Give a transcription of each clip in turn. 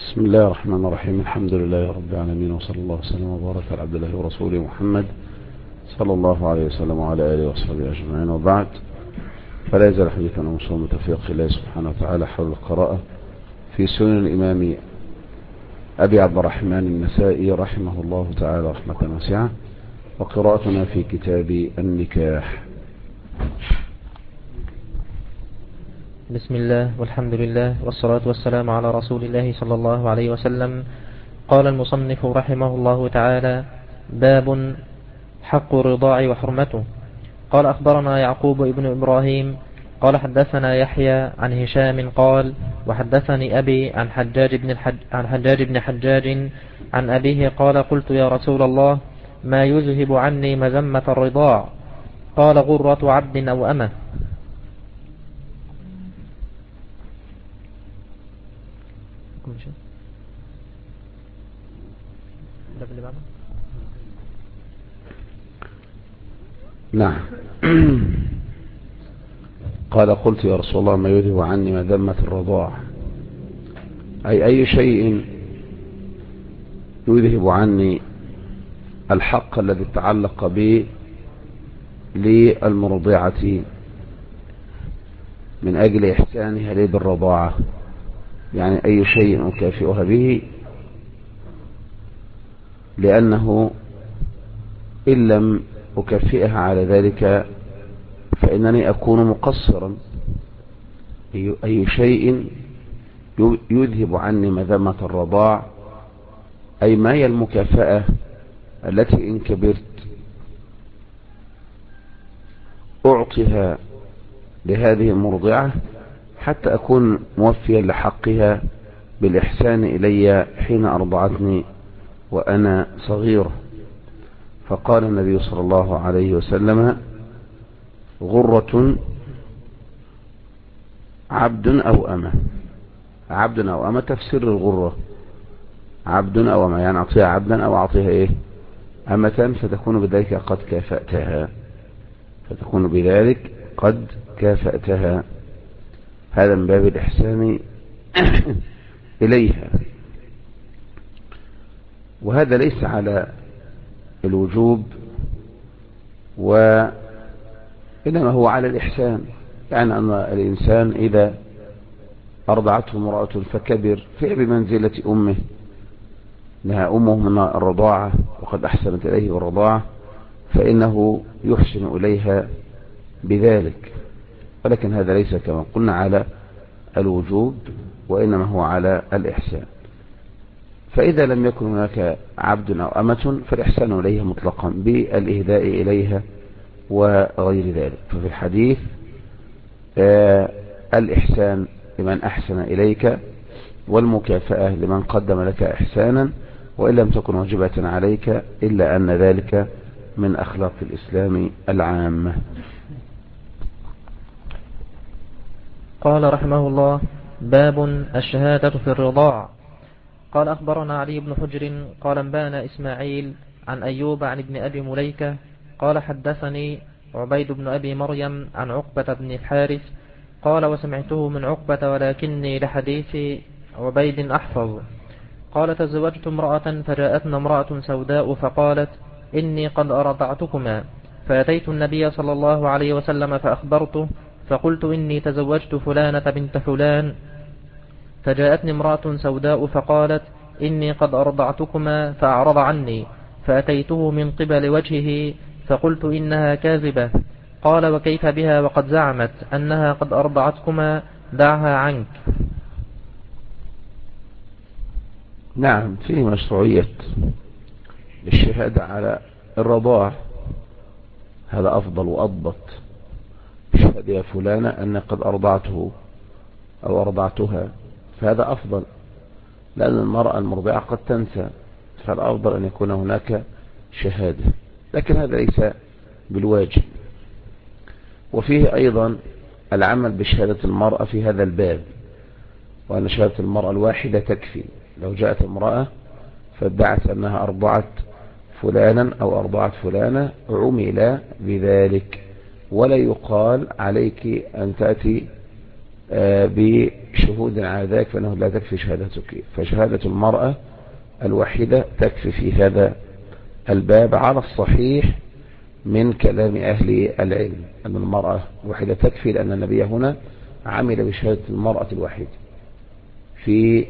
بسم الله الرحمن الرحيم. الحمد لله رب العالمين، وصلى الله وسلم وبارك على عبد الله ورسوله محمد صلى الله عليه وسلم وعلى آله وصحبه أجمعين، وبعد. فلا يزال حديثنا وصول توفيق الله سبحانه وتعالى حول القراءة في سنن الإمام أبي عبد الرحمن النسائي رحمه الله تعالى رحمة واسعة، وقراءتنا في كتاب النكاح. بسم الله والحمد لله والصلاة والسلام على رسول الله صلى الله عليه وسلم. قال المصنف رحمه الله تعالى: باب حق الرضاع وحرمته. قال: أخبرنا يعقوب ابن إبراهيم قال: حدثنا يحيى عن هشام قال: وحدثني أبي عن حجاج بن حجاج عن أبيه قال: قلت يا رسول الله، ما يذهب عني مذمة الرضاع؟ قال: غرة عبد أو أمة. نعم. قال: قلت يا رسول الله، ما يذهب عني مذمة الرضاع، أي شيء يذهب عني الحق الذي تعلق به للمرضعة من أجل إحسانها لي بالرضاعة، يعني أي شيء أكافئها به، لأنه إن لم أكافئها على ذلك فإنني أكون مقصرا. أي شيء يذهب عني مذمة الرضاع، أي ما هي المكافأة التي إن كبرت أعطيها لهذه المرضعة حتى أكون موفيا لحقها بالإحسان إلي حين أرضعتني وأنا صغيرة. فقال النبي صلى الله عليه وسلم: غرة عبد أو أمة. عبد أو أمة تفسير الغرة، عبد أو أمة، يعني أعطيها عبدا أو أعطيها أمة، فتكون بذلك قد كافأتها، هذا من باب الإحسان إليها. وهذا ليس على الوجوب، وإنما هو على الإحسان، يعني أن الإنسان إذا أرضعته امرأة فكبر فهي بمنزلة أمه، لها أمه من الرضاعة وقد أحسنت إليه بالرضاعة، فإنه يحسن إليها بذلك، ولكن هذا ليس كما قلنا على الوجوب، وإنما هو على الإحسان. فإذا لم يكن هناك عبد أو أمة فالإحسان إليها مطلقا بالإهداء إليها وغير ذلك. ففي الحديث الإحسان لمن أحسن إليك، والمكافأة لمن قدم لك إحسانا، وإن لم تكن واجبة عليك، إلا أن ذلك من أخلاق الإسلام العامة. قال رحمه الله: باب الشهادة في الرضاع. قال: أخبرنا علي بن حجر قال: انبانا إسماعيل عن أيوب عن ابن أبي مليكة قال: حدثني عبيد بن أبي مريم عن عقبة بن الحارث قال: وسمعته من عقبة ولكني لحديث عبيد أحفظ. قال: تزوجت امرأة فجاءتنا امرأة سوداء فقالت: إني قد أرضعتكما، فأتيت النبي صلى الله عليه وسلم فأخبرته، فقلت: إني تزوجت فلانة بنت فلان، فجاءتني امرأة سوداء فقالت: إني قد أرضعتكما، فأعرض عني، فأتيته من قبل وجهه فقلت: إنها كاذبة. قال: وكيف بها وقد زعمت أنها قد أرضعتكما؟ دعها عنك. نعم، فيه مشروعية الشهادة على الرضاع، هذا أفضل وأضبط. اشهد يا فلانة أن قد أرضعته أو أرضعتها، فهذا أفضل، لأن المرأة المرضعة قد تنسى، فالأفضل أن يكون هناك شهادة، لكن هذا ليس بالواجب. وفيه أيضا العمل بشهادة المرأة في هذا الباب، وأن شهادة المرأة الواحدة تكفي. لو جاءت امرأة فادعت أنها أرضعت فلانا أو أرضعت فلانة عمل بذلك، ولا يقال عليك أن تأتي بشهود على ذلك فإنه لا تكفي شهادتك، فشهادة المرأة الوحيدة تكفي في هذا الباب على الصحيح من كلام أهل العلم، أن المرأة الوحيدة تكفي، لأن النبي هنا عمل بشهادة المرأة الوحيدة في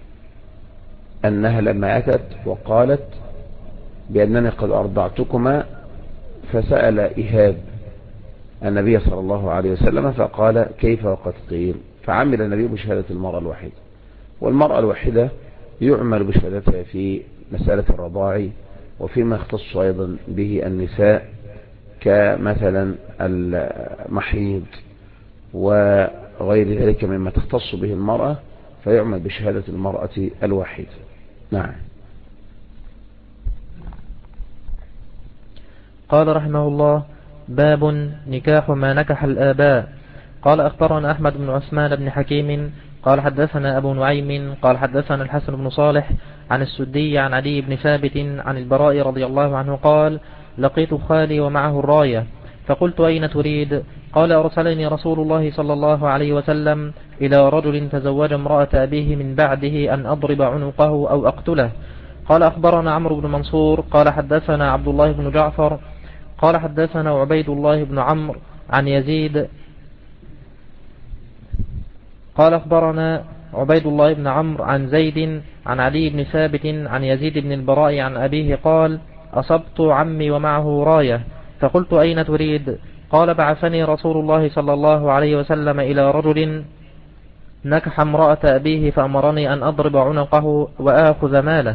أنها لما أتت وقالت بأنني قد أرضعتكما، فسأل إيهاب النبي صلى الله عليه وسلم فقال كيف وقد قيل، فعمل النبي بشهادة المرأة الوحيدة. والمرأة الوحيدة يعمل بشهادتها في مسألة الرضاع وفيما يختص أيضا به النساء كمثلا المحيض وغير ذلك مما تختص به المرأة، فيعمل بشهادة المرأة الوحيدة. نعم. قال رحمه الله: باب نكاح ما نكح الآباء. قال أخبرنا أحمد بن عثمان بن حكيم قال حدثنا أبو نعيم قال حدثنا الحسن بن صالح عن السدي عن علي بن ثابت عن البراء رضي الله عنه قال: لقيت خالي ومعه الراية، فقلت أين تريد؟ قال: أرسلني رسول الله صلى الله عليه وسلم إلى رجل تزوج امرأة أبيه من بعده أن أضرب عنقه أو أقتله. قال أخبرنا عمرو بن منصور قال حدثنا عبد الله بن جعفر قال حدثنا عبيد الله بن عمرو عن يزيد قال أخبرنا عبيد الله بن عمرو عن زيد عن علي بن ثابت عن يزيد بن البراء عن أبيه قال: أصبت عمي ومعه راية، فقلت أين تريد؟ قال: بعثني رسول الله صلى الله عليه وسلم إلى رجل نكح امرأة أبيه فأمرني أن أضرب عنقه وآخذ ماله.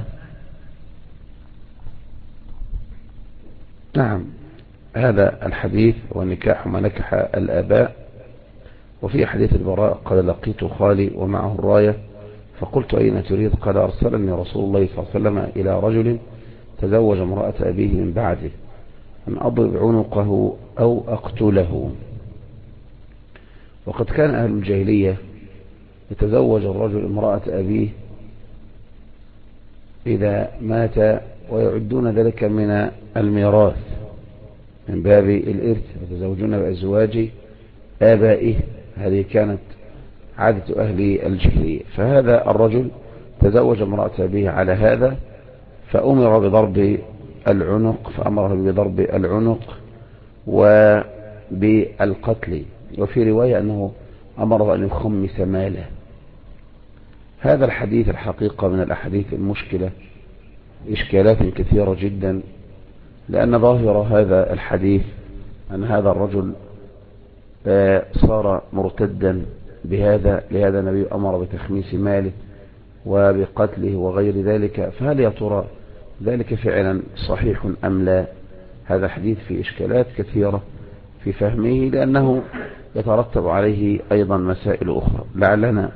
نعم. هذا الحديث والنكاح ما نكح الآباء. وفي حديث البراء قال: لقيت خالي ومعه الراية فقلت أين تريد؟ قال: أرسلني رسول الله صلى الله عليه وسلم إلى رجل تزوج امرأة أبيه من بعده أن أضرب عنقه أو أقتله. وقد كان أهل الجاهلية يتزوج الرجل امرأة أبيه إذا مات ويعدون ذلك من الميراث من باب الإرث، يتزوجون بأزواج آبائه. هذه كانت عادة أهل الجاهلية. فهذا الرجل تزوج امرأة أبيه على هذا فأمر بضرب العنق، فأمره بضرب العنق وبالقتل، وفي رواية أنه أمره أن يخمس ماله. هذا الحديث الحقيقة من الأحاديث المشكلة، إشكالات كثيرة جدا، لأن ظاهر هذا الحديث أن هذا الرجل صار مرتدا بهذا، لهذا النبي أمر بتخميس ماله وبقتله وغير ذلك. فهل يا ترى ذلك فعلا صحيح أم لا؟ هذا حديث في إشكالات كثيرة في فهمه، لأنه يترتب عليه أيضا مسائل أخرى. لعلنا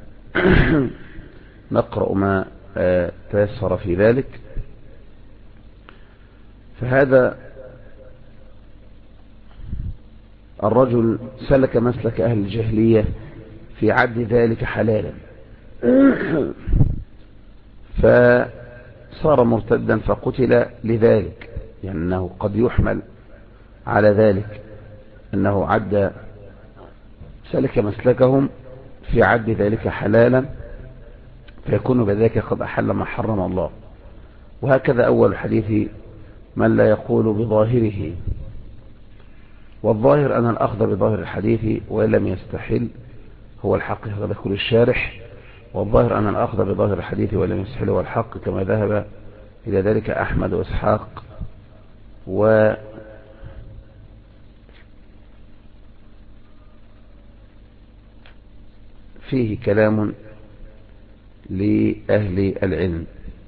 نقرأ ما تيسر في ذلك. فهذا الرجل سلك مسلك أهل الجاهلية في عد ذلك حلالا، فصار مرتدا فقتل لذلك، يعني أنه قد يحمل على ذلك أنه سلك مسلكهم في عد ذلك حلالا، فيكون بذلك قد أحل ما حرم الله. وهكذا أول الحديث من لا يقول بظاهره، والظاهر أن الأخذ بظاهر الحديث وإن لم يستحل هو الحق، هذا يقول الشارح. والظاهر أن الأخذ بظاهر الحديث وإن لم يستحل هو الحق، كما ذهب إلى ذلك أحمد وإسحاق. وفيه كلام لأهل العلم.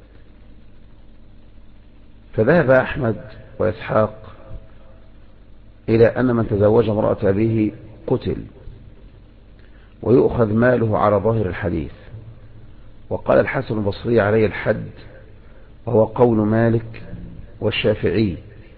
فذهب أحمد وإسحاق إلى أن من تزوج امرأة أبيه قتل ويؤخذ ماله على ظاهر الحديث. وقال الحسن البصري عليه الحد، وهو قول مالك والشافعي.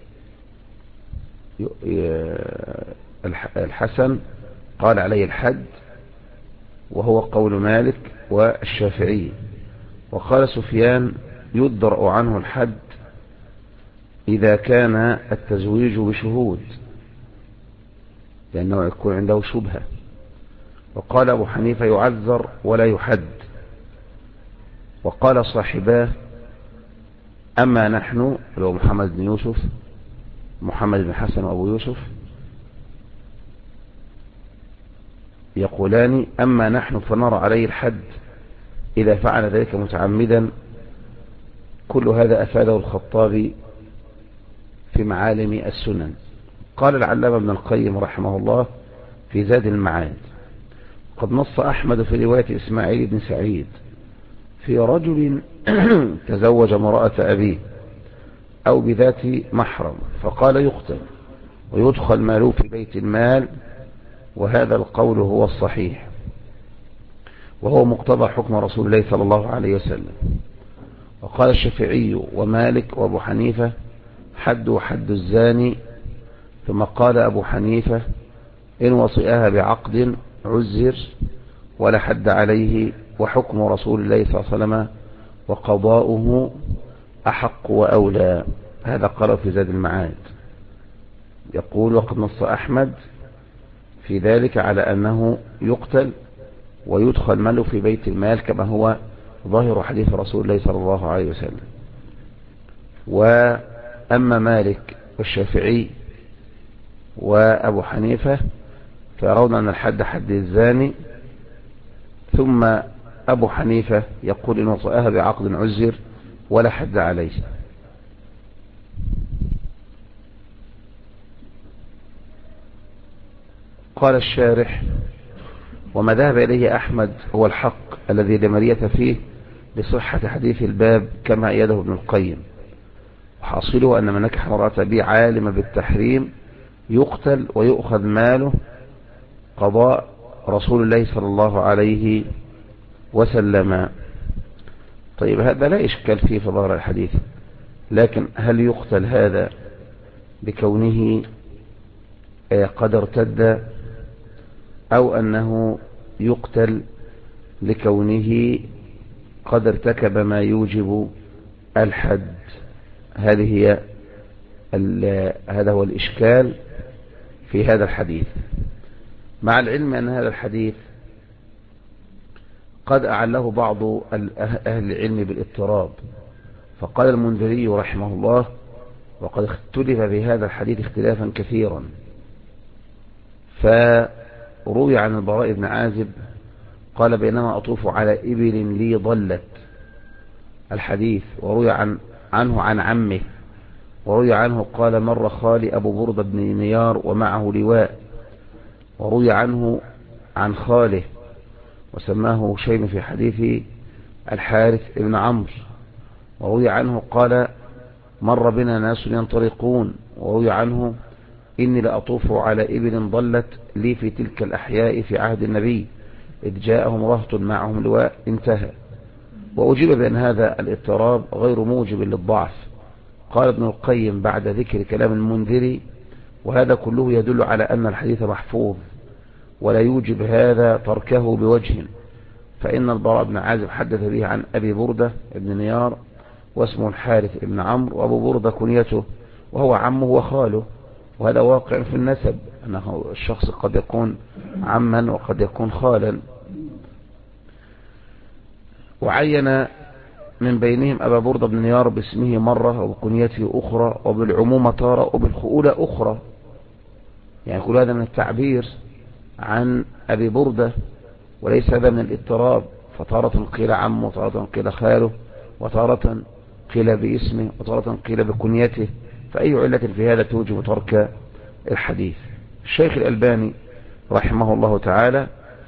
الحسن قال عليه الحد وهو قول مالك والشافعي. وقال سفيان يدرأ عنه الحد إذا كان التزويج بشهود، لأنه يكون عنده شبهة. وقال أبو حنيفة يعذر ولا يحد. وقال صاحباه أما نحن، اللي هو محمد بن يوسف، محمد بن حسن وأبو يوسف، يقولان أما نحن فنرى عليه الحد إذا فعل ذلك متعمدا. كل هذا أفاده الخطابي في معالم السنن. قال العلامة ابن القيم رحمه الله في زاد المعاد: قد نص أحمد في رواية إسماعيل بن سعيد في رجل تزوج امرأة أبيه أو بذات محرم، فقال يقتل ويدخل ماله في بيت المال، وهذا القول هو الصحيح، وهو مقتضى حكم رسول الله صلى الله عليه وسلم. وقال الشافعي ومالك وابو حنيفة حد حد الزاني. ثم قال أبو حنيفة إن وصئها بعقد عزر ولا حد عليه، وحكم رسول الله صلى الله عليه وسلم وقضاؤه أحق وأولى. هذا قال في زاد المعاد. يقول: وقد نص أحمد في ذلك على أنه يقتل ويدخل ماله في بيت المال، كما هو ظاهر حديث رسول الله صلى الله عليه وسلم. وأما مالك والشافعي وأبو حنيفة فيرون أن الحد حد الزاني. ثم أبو حنيفة يقول إن وصأها بعقد عزر ولا حد عليه. قال الشارح: وما ذهب إليه أحمد هو الحق الذي لا مرية فيه لصحة حديث الباب، كما أيده ابن القيم. وحاصله أن من نكح امرأة به عالم بالتحريم يقتل ويؤخذ ماله، قضاء رسول الله صلى الله عليه وسلم. طيب، هذا لا إشكال فيه في ظاهر الحديث، لكن هل يقتل هذا بكونه قد ارتد، أو أنه يقتل لكونه قد ارتكب ما يوجب الحد؟ هذا هو الإشكال في هذا الحديث، مع العلم أن هذا الحديث قد أعله بعض أهل العلم بالاضطراب. فقال المنذري رحمه الله: وقد اختلف في هذا الحديث اختلافا كثيرا. فروي عن البراء بن عازب قال: بينما أطوف على إبل لي ضلت، الحديث. وروي عنه عن عمه. وروي عنه قال: مر خالي أبو بردة بن نيار ومعه لواء. وروي عنه عن خاله وسماه هشيم في حديث الحارث بن عمرو. وروي عنه قال: مر بنا ناس ينطلقون. وروي عنه: إني لأطوف على إبل ضلت لي في تلك الأحياء في عهد النبي إذ جاءهم رهط معهم لواء. انتهى. وأجيب بأن هذا الاضطراب غير موجب للضعف. قال ابن القيم بعد ذكر كلام المنذري: وهذا كله يدل على أن الحديث محفوظ، ولا يوجب هذا تركه بوجه. فإن البراء بن عازب حدث به عن أبي بردة بن نيار واسمه الحارث بن عمرو، وأبو بردة كنيته، وهو عمه وخاله. وهذا واقع في النسب، أنه الشخص قد يكون عما وقد يكون خالا. وعين من بينهم أبا بردة بن نيار باسمه مرة وبكنيته أخرى وبالعمومة تارة وبالخؤولة أخرى. يعني كل هذا من التعبير عن أبي بردة، وليس هذا من الاضطراب. فتارة قيل عمه، وتارة قيل خاله، وتارة قيل باسمه، وتارة قيل بكنيته. فأي علة في هذا توجب ترك الحديث؟ الشيخ الألباني رحمه الله تعالى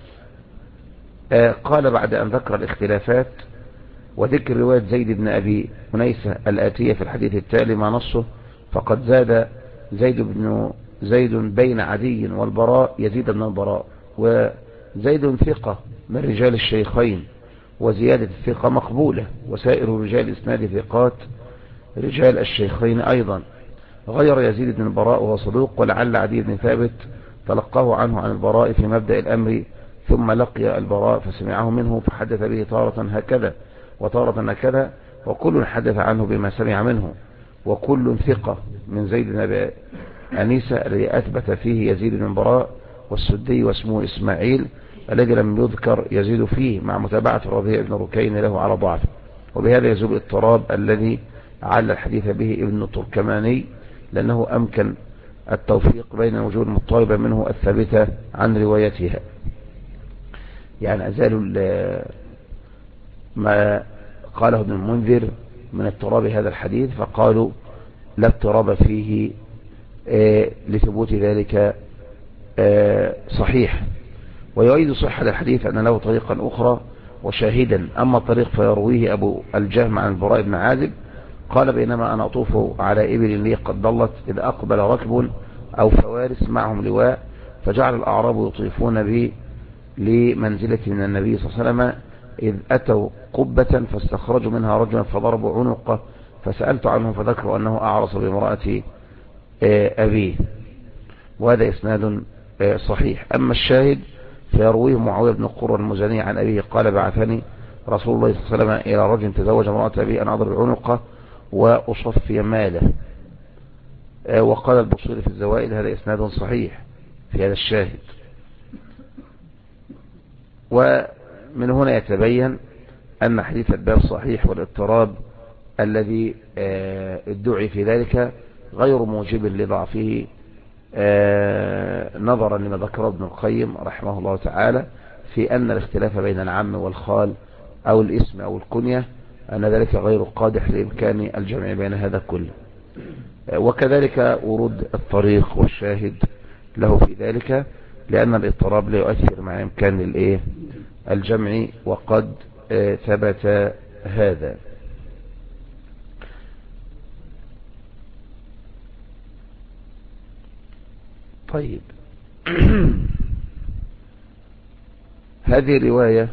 قال بعد أن ذكر الاختلافات وذكر رواية زيد بن أبي أنيسة الآتية في الحديث التالي ما نصه: فقد زاد زيد بين عدي والبراء يزيد بن البراء. وزيد ثقة من رجال الشيخين، وزيادة الثقة مقبولة، وسائر رجال إسناد ثقات رجال الشيخين أيضا. غير يزيد بن البراء وهو صدوق، ولعل عدي بن ثابت تلقاه عنه عن البراء في مبدأ الأمر، ثم لقي البراء فسمعه منه فحدث به تارة هكذا وتارة هكذا، وكل حدث عنه بما سمع منه، وكل ثقة من زيد بن أبي أنيسة الذي أثبت فيه يزيد بن البراء والسدي واسمه إسماعيل. الذي لم يذكر يزيد فيه مع متابعة الربيع بن ركين له على ضعفه، وبهذا يزول الاضطراب الذي عل الحديث به ابن التركماني، لأنه أمكن التوفيق بين وجوه المضطربة منه الثابتة عن روايتها. يعني أزالوا ما قاله ابن المنذر من اضطراب هذا الحديث، فقالوا لا اضطراب فيه لثبوت ذلك صحيح. ويؤيد صحة الحديث أن له طريقا أخرى وشاهدا. أما الطريق فيرويه أبو الجهم عن البراء بن عازب قال بينما أنا أطوف على إبل لي قد ضلت إذ أقبل ركب أو فوارس معهم لواء، فجعل الأعراب يطيفون بي لمنزلة من النبي صلى الله عليه وسلم، إذ أتوا قبة فاستخرجوا منها رجلا فضربوا عنقه، فسألت عنه فذكروا أنه أعرص بامرأة أبيه. وهذا إسناد صحيح. أما الشاهد فيرويه معاوية بن قرة المزني عن أبيه قال بعثني رسول الله صلى الله عليه وسلم إلى رجل تزوج امرأة أبيه أن أضرب عنقه وأصفي ماله. وقال البصيري في الزوائد هذا إسناد صحيح في هذا الشاهد. ومن هنا يتبين أن حديث الباب صحيح، والاضطراب الذي ادعي في ذلك غير موجب لضعفه، نظرا لما ذكره ابن القيم رحمه الله تعالى في أن الاختلاف بين العم والخال أو الاسم أو الكنية أن ذلك غير قادح لإمكان الجمع بين هذا كله. وكذلك ورود الطريق والشاهد له في ذلك، لأن الاضطراب لا يؤثر مع إمكان الجمع، وقد ثبت هذا. طيب هذه رواية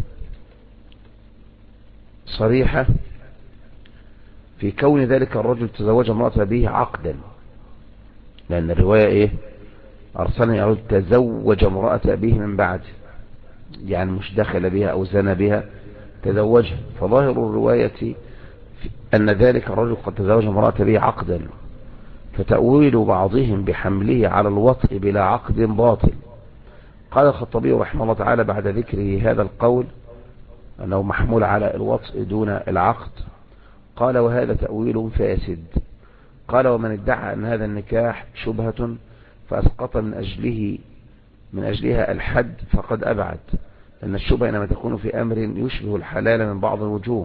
صريحة في كون ذلك الرجل تزوج امرأة به عقدا، لأن الرواية أرسلني الرجل تزوج امرأة به من بعد، يعني مش دخل بها أو زنى بها، تزوجها. فظاهر الرواية أن ذلك الرجل قد تزوج امرأة به عقدا، فتأويل بعضهم بحمله على الوطء بلا عقد باطل. قال الخطابي رحمه الله تعالى بعد ذكره هذا القول أنه محمول على الوطء دون العقد، قال وهذا تأويل فاسد. قال ومن ادعى أن هذا النكاح شبهة فأسقط من أجلها الحد فقد أبعد، لأن الشبهة إنما تكون في أمر يشبه الحلال من بعض الوجوه،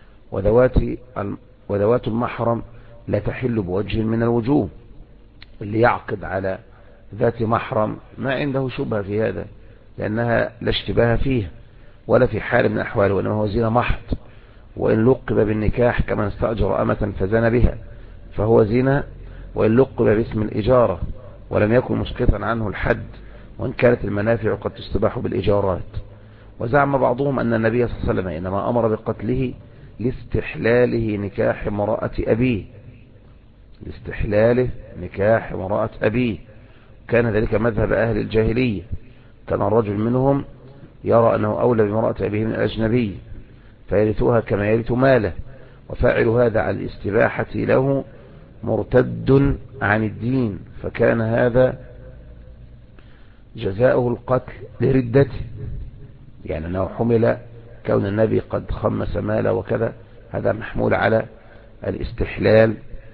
وذوات المحرم لا تحل بوجه من الوجوه. اللي يعقد على ذات محرم ما عنده شبهة في هذا، لأنها لا اشتباه فيها ولا في حال من الأحوال، وإنما هو زنا محض. وإن لقب بالنكاح كمن استأجر أمة فزن بها فهو زنا، وإن لقب باسم الإجارة ولم يكن مسقطا عنه الحد، وإن كانت المنافع قد تستباح بالإجارات. وزعم بعضهم أن النبي صلى الله عليه وسلم إنما أمر بقتله لاستحلاله نكاح امرأة أبيه، لاستحلاله نكاح امرأة أبيه. كان ذلك مذهب أهل الجاهلية، كان الرجل منهم يرى أنه أولى بامرأة أبيه من الأجنبي فيرثوها كما يرث ماله، وفاعل هذا على الاستباحة له مرتد عن الدين، فكان هذا جزاؤه القتل لردته، يعني أنه حمل كون النبي قد خمس ماله وكذا، هذا محمول على الاستحلال،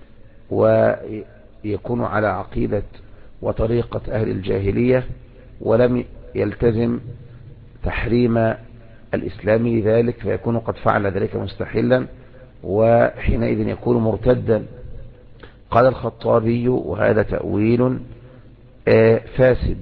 ويكون على عقيدة وطريقة أهل الجاهلية، ولم يلتزم تحريم الإسلام لذلك، فيكون قد فعل ذلك مستحلا، وحينئذ يكون مرتدا. قال الخطابي وهذا تأويل فاسد،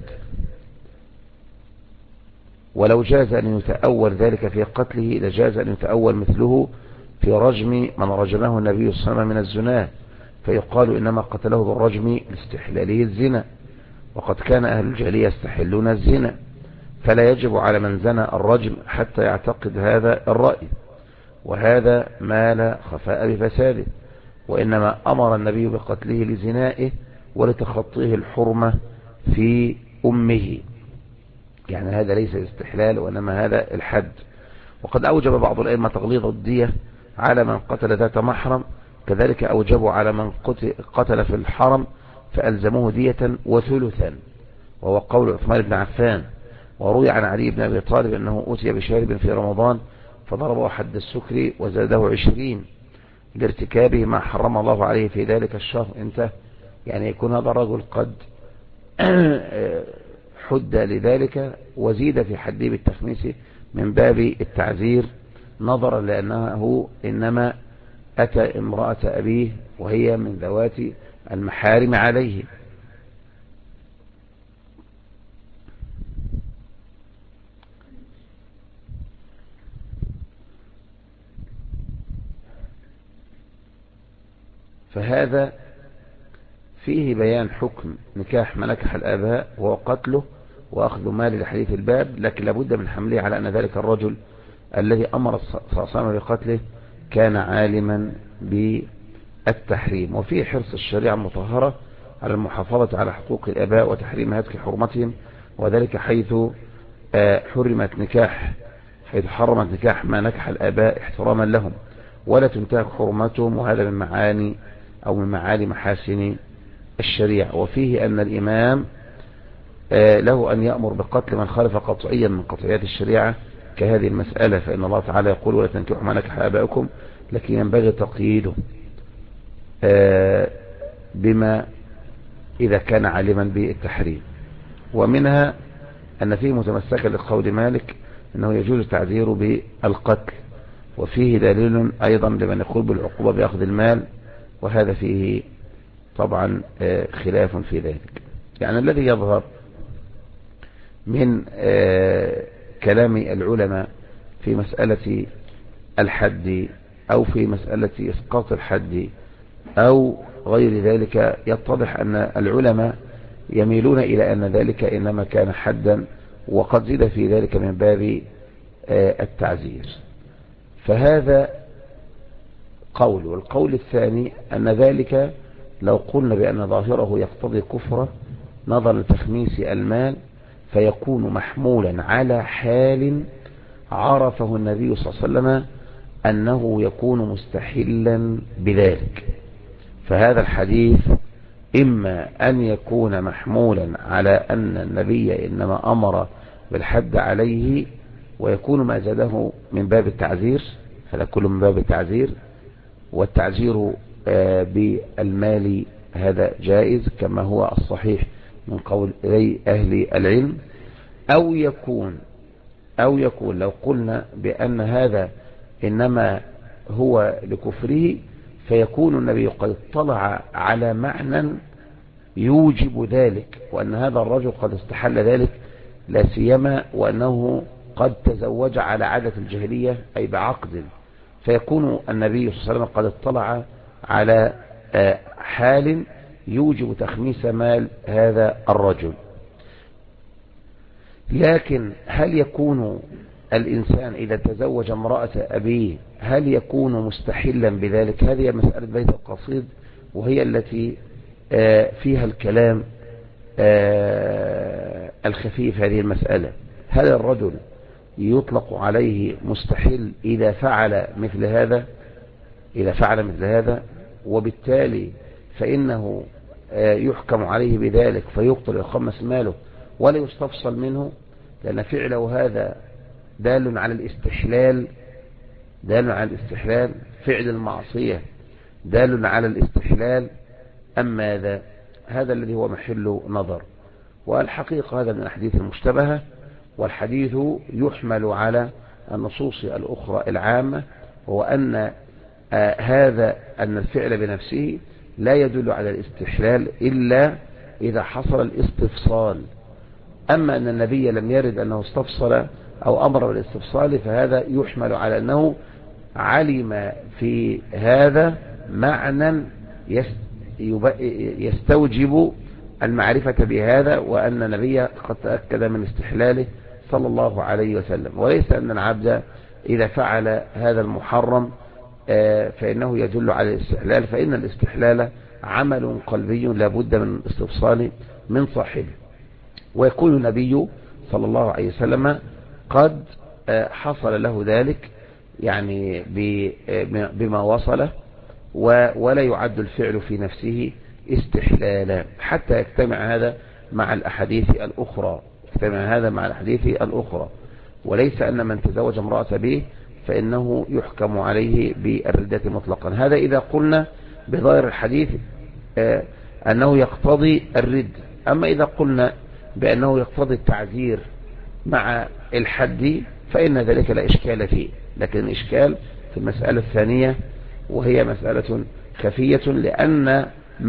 ولو جاز أن يتأول ذلك في قتله لجاز أن يتأول مثله في رجم من رجمه النبي صلى الله عليه وسلم من الزنا، فيقال إنما قتله بالرجم لاستحلاله الزنا، وقد كان أهل الجاهلية يستحلون الزنا، فلا يجب على من زنى الرجم حتى يعتقد هذا الرأي، وهذا ما لا خفاء بفساده، وإنما أمر النبي بقتله لزنائه ولتخطيه الحرمة في أمه، يعني هذا ليس استحلال وإنما هذا الحد. وقد أوجب بعض الأئمة تغليظ الدية على من قتل ذات محرم، كذلك أوجبوا على من قتل في الحرم فألزموه دية وثلثا، وهو قول عثمان بن عفان. وروي عن علي بن أبي طالب أنه أتي بشارب في رمضان فضربه حد السكر وزاده 20 لارتكابه ما حرم الله عليه في ذلك الشهر. انت يعني يكون هذا الرجل قد حد لذلك وزيد في حده بالتخميس من باب التعزير، نظرا لأنه إنما أتى امرأة أبيه وهي من ذوات المحارم عليه. فهذا فيه بيان حكم نكاح ما نكح الآباء وهو قتله وأخذ مال لحديث الباب، لكن لابد من حمله على أن ذلك الرجل الذي أمر صلى الله عليه وسلم بقتله كان عالما بالتحريم. وفيه حرص الشريعة المطهرة على المحافظة على حقوق الآباء وتحريم هتك حرمتهم، وذلك حيث حرمت نكاح ما نكح الآباء احتراما لهم ولا تنتهك حرمتهم، وهذا من معاني أو من معالي محاسن الشريعة. وفيه أن الإمام له أن يأمر بقتل من خالف قطعيا من قطعيات الشريعة كهذه المسألة، فإن الله تعالى يقول ولا تنكحوا ما نكح آباؤكم، لكن ينبغي تقييده بما إذا كان عالما بالتحريم. ومنها أن فيه متمسكا لقول مالك أنه يجوز التعذير بالقتل، وفيه دليل أيضا لمن يقول بالعقوبة بأخذ المال، وهذا فيه طبعا خلاف في ذلك. يعني الذي يظهر من كلام العلماء في مسألة الحد أو في مسألة إسقاط الحد أو غير ذلك، يتضح أن العلماء يميلون إلى أن ذلك إنما كان حدا، وقد زيد في ذلك من باب التعزير. فهذا قول. والقول الثاني أن ذلك لو قلنا بأن ظاهره يقتضي كفره نظرا لتخميس المال، فيكون محمولا على حال عرفه النبي صلى الله عليه وسلم أنه يكون مستحلا بذلك. فهذا الحديث إما أن يكون محمولا على أن النبي إنما أمر بالحد عليه ويكون ما زاده من باب التعزير، هذا كله من باب التعزير، والتعزير بالمال هذا جائز كما هو الصحيح من قول أهل العلم، أو يكون لو قلنا بأن هذا إنما هو لكفره، فيكون النبي قد اطلع على معنى يوجب ذلك، وأن هذا الرجل قد استحل ذلك، لا سيما وأنه قد تزوج على عادة الجاهلية أي بعقد، فيكون النبي صلى الله عليه وسلم قد اطلع على حال يوجب تخميس مال هذا الرجل. لكن هل يكون الإنسان إذا تزوج امرأة أبيه هل يكون مستحلا بذلك؟ هذه مسألة بيت القصيد، وهي التي فيها الكلام الخفيف. هذه المسألة هل الرجل يطلق عليه مستحل إذا فعل مثل هذا وبالتالي فإنه يحكم عليه بذلك فيقتل ويخمس ماله ولا يستفصل منه، لأن فعله هذا دال على الاستحلال، فعل المعصية دال على الاستحلال أم ماذا؟ هذا الذي هو محل نظر. والحقيقة هذا من الحديث المشتبهة، والحديث يحمل على النصوص الأخرى العامة، وهو أن أن الفعل بنفسه لا يدل على الاستحلال إلا إذا حصل الاستفصال. أما أن النبي لم يرد أنه استفصل أو أمر بالاستفصال، فهذا يحمل على أنه علم في هذا معنى يستوجب المعرفة بهذا، وأن النبي قد تأكد من استحلاله صلى الله عليه وسلم. وليس أن العبد إذا فعل هذا المحرم فإنه يدل على الاستحلال، فإن الاستحلال عمل قلبي لا بد من الاستفصال من صاحبه. ويكون النبي صلى الله عليه وسلم قد حصل له ذلك يعني بما وصله، ولا يعد الفعل في نفسه استحلالا حتى يجتمع هذا مع الأحاديث الأخرى. يجتمع هذا مع الحديث الأخرى، وليس أن من تزوج امرأة به فإنه يحكم عليه بالردة مطلقا. هذا إذا قلنا بظاهر الحديث أنه يقتضي الرد. أما إذا قلنا بأنه يقتضي التعذير مع الحد فإن ذلك لا إشكال فيه. لكن الإشكال في المسألة الثانية، وهي مسألة خفية، لأن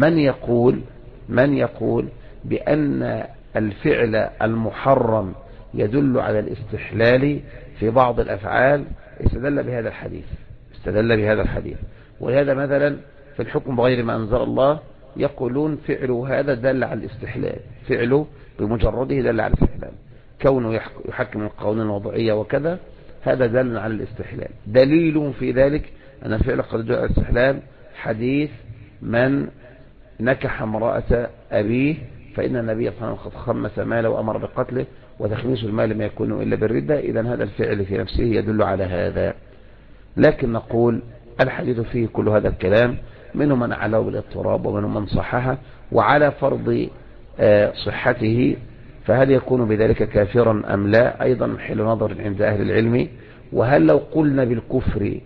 من يقول بأن الفعل المحرم يدل على الاستحلال في بعض الأفعال استدل بهذا الحديث. ولهذا مثلا في الحكم بغير ما أنزل الله يقولون فعله هذا دل على الاستحلال، فعله بمجرده دل على الاستحلال، كونه يحكم القوانين الوضعية وكذا هذا دل على الاستحلال. دليل في ذلك أن الفعل قد يدل على الاستحلال حديث من نكح امرأة أبيه فإن النبي صلى الله عليه وسلم قد خمس ماله وأمر بقتله، وتخميس المال ما يكون إلا بالردة. إذن هذا الفعل في نفسه يدل على هذا. لكن نقول الحديث فيه كل هذا الكلام، منهم من أعلاه بالاضطراب ومنهم من صححه، وعلى فرض صحته فهل يكون بذلك كافرا أم لا أيضا محل نظر عند أهل العلم. وهل لو قلنا بالكفر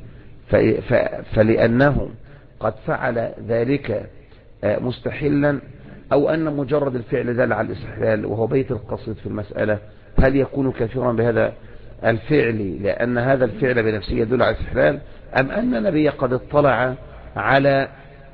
فلأنه قد فعل ذلك مستحلا، أو أن مجرد الفعل دل على الاستحلال وهو بيت القصيد في المسألة، هل يكون كافرا بهذا الفعل لأن هذا الفعل بنفسه يدل على الاستحلال، أم أن النبي قد اطلع على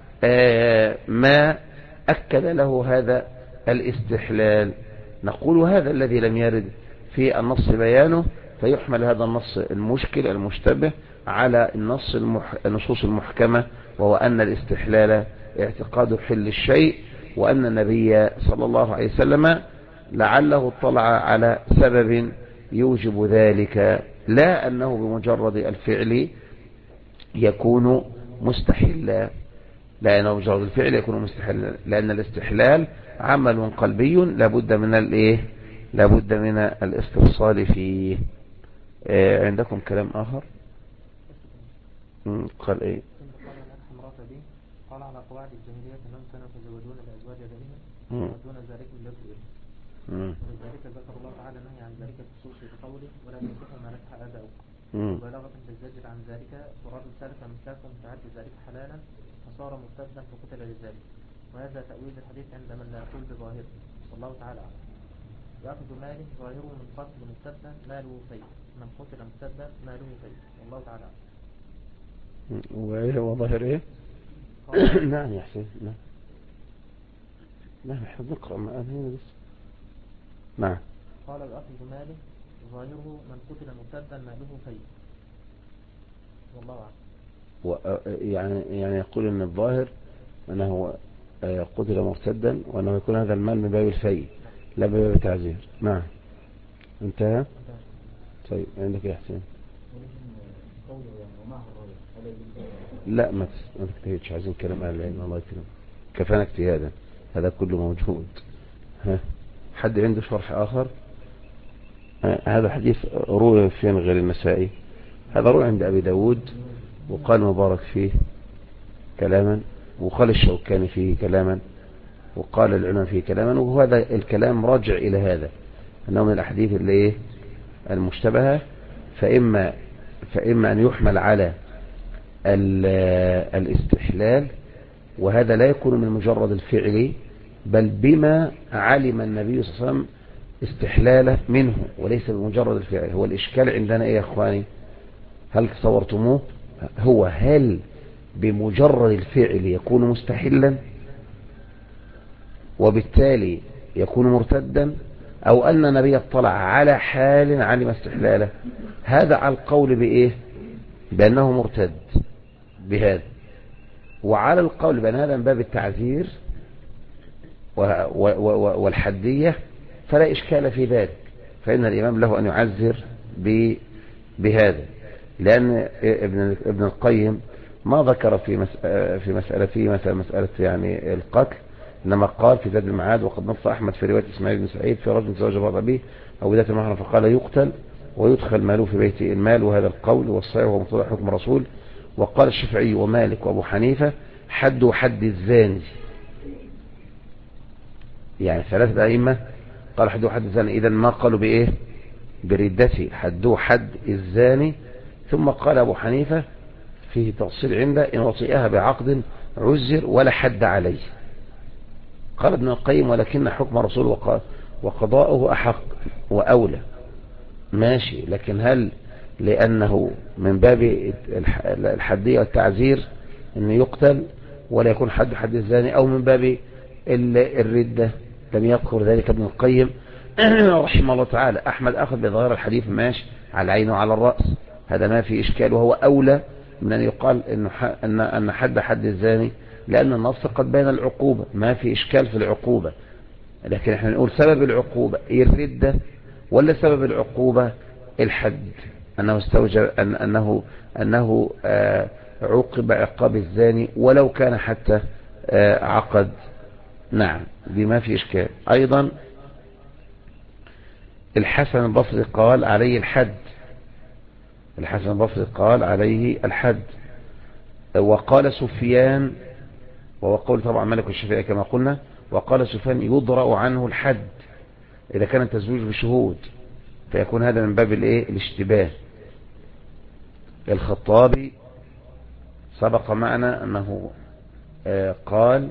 ما أكد له هذا الاستحلال؟ نقول هذا الذي لم يرد في النص بيانه، فيحمل هذا النص المشكل المشتبه على النصوص المحكمة، وهو أن الاستحلال اعتقاد حل الشيء، وأن النبي صلى الله عليه وسلم لعله اطلع على سبب يوجب ذلك، لا أنه بمجرد الفعل يكون مستحلا، لأنه بمجرد الفعل يكون مستحلا، لأن الاستحلال عمل قلبي لابد من الاستفصال فيه. عندكم كلام آخر؟ قال ايه؟ قال على قواعد الجاهلية أنهم كانوا يتزوجون بأزواج أبائهم ودون ذلك للرؤية، ولذلك ذكر الله تعالى نهي عن ذلك بخصوص بقوله ولا تنكحوا ما نكح آباؤكم، مبالغة بالزجر عن ذلك، ورجل سلف مثلكم فعد ذلك حلالا فصار مرتدا فقتل لذلك. وهذا تأويل الحديث عند من لا يقول بظاهره، والله تعالى أعلم. يأخذ ماله ظاهره من قتل مرتدا ماله فيه، من قتل مرتدا ماله فيه، والله تعالى أعلم. وإيه هو ظاهر إيه؟ نعم يا حسين، نعم احنا نقرأ ما قال هنا بس. نعم. قال يأخذ ماله ظاهره من قتل مرتدا ماله فيه، والله أعلم. يعني يقول ان الظاهر انه قتل مرتدا، وانه يكون هذا المال من باب الفيء لا باب التعزير. نعم انتهى. طيب عندك يا حسين؟ لا ما تجتهدش، عايزين كلام اهل العلم الله يكرمك، كفانا اجتهادا، هذا كله موجود. حد عنده شرح اخر؟ هذا حديث روي فين غير النسائي؟ هذا روي عند ابي داود، وقال مبارك فيه كلاما، وقال الشوكاني فيه كلاما، وقال العلماء فيه كلاما، وهذا الكلام راجع إلى هذا أنه من الأحاديث اللي المشتبهة، فإما أن يحمل على الاستحلال، وهذا لا يكون من مجرد الفعل بل بما علم النبي صلى الله عليه وسلم استحلاله منه، وليس بمجرد الفعل. هو الإشكال عندنا إيه يا أخواني؟ هل تصورتموه؟ هل بمجرد الفعل يكون مستحلا وبالتالي يكون مرتدا، أو أن النبي اطلع على حال علم استحلاله؟ هذا على القول بإيه؟ بأنه مرتد بهذا، وعلى القول بأن هذا من باب التعزير والحدية فلا إشكال في ذلك، فإن الإمام له أن يعزر بهذا، لأن ابن القيم ما ذكر في مسألة يعني القتل، إنما قال في زاد المعاد وقد نص أحمد في رواية إسماعيل بن سعيد في رجل تزوج بعض أبيه أو بداية المحرم فقال يقتل ويدخل ماله في بيت المال، وهذا القول والصحيح هو مطلع حكم رسول. وقال الشافعي ومالك وأبو حنيفة حد الزاني، يعني ثلاثة أئمة قال حدوه حد الزاني، إذن ما قالوا بإيه؟ بردته، حدوه حد الزاني. ثم قال أبو حنيفة فيه تفصيل عنده: إن وطئها بعقد عزر ولا حد عليه. قال ابن القيم: ولكن حكم رسول وقضاؤه أحق وأولى. ماشي، لكن هل لأنه من باب الحدية والتعزير أنه يقتل ولا يكون حد الزاني، أو من باب الردة؟ لم يذكر ذلك ابن القيم رحمه الله تعالى. أحمد أخذ بظاهر الحديث، ماشي، على العين وعلى الرأس، هذا ما في إشكال، وهو أولى من أن يقال أن حد الزاني، لأن النص قد بين العقوبة، ما في إشكال في العقوبة. لكن احنا نقول سبب العقوبة الردة ولا سبب العقوبة الحد، أنه استوجب أنه عوقب عقاب الزاني ولو كان حتى عقد. نعم، دي ما في إشكال. أيضا الحسن البصري قال عليه الحد، الحسن البصري قال عليه الحد. وقال سفيان، وهو قول طبعا مالك والشافعي كما قلنا، وقال سفيان يضرأ عنه الحد إذا كان التزويج بشهود، فيكون هذا من باب الايه؟ الاشتباه. الخطابي سبق معنا أنه قال،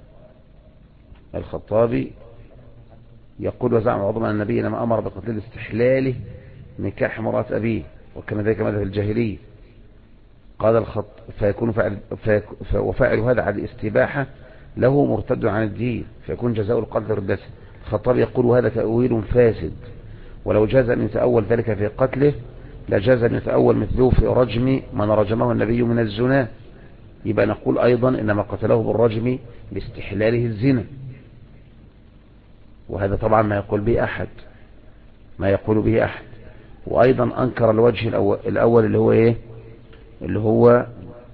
الخطابي يقول: وزعم بعضهم أن النبي لما أمر بقتل استحلاله نكاح امرأة أبيه، وكان ذلك مذهب الجاهلية. قال فيكون وفاعل هذا على الاستباحة له مرتد عن الدين، فيكون جزاء القتل ردته. الخطابي يقول: هذا تأويل فاسد، ولو جاز أن يتأول ذلك في قتله لجاز أن يتأول مثله في رجم من رجمه النبي من الزنا. يبقى نقول أيضا إنما قتله بالرجم لاستحلاله الزنا، وهذا طبعا ما يقول به أحد، ما يقول به أحد. وأيضا أنكر الوجه الأول اللي هو إيه؟ اللي هو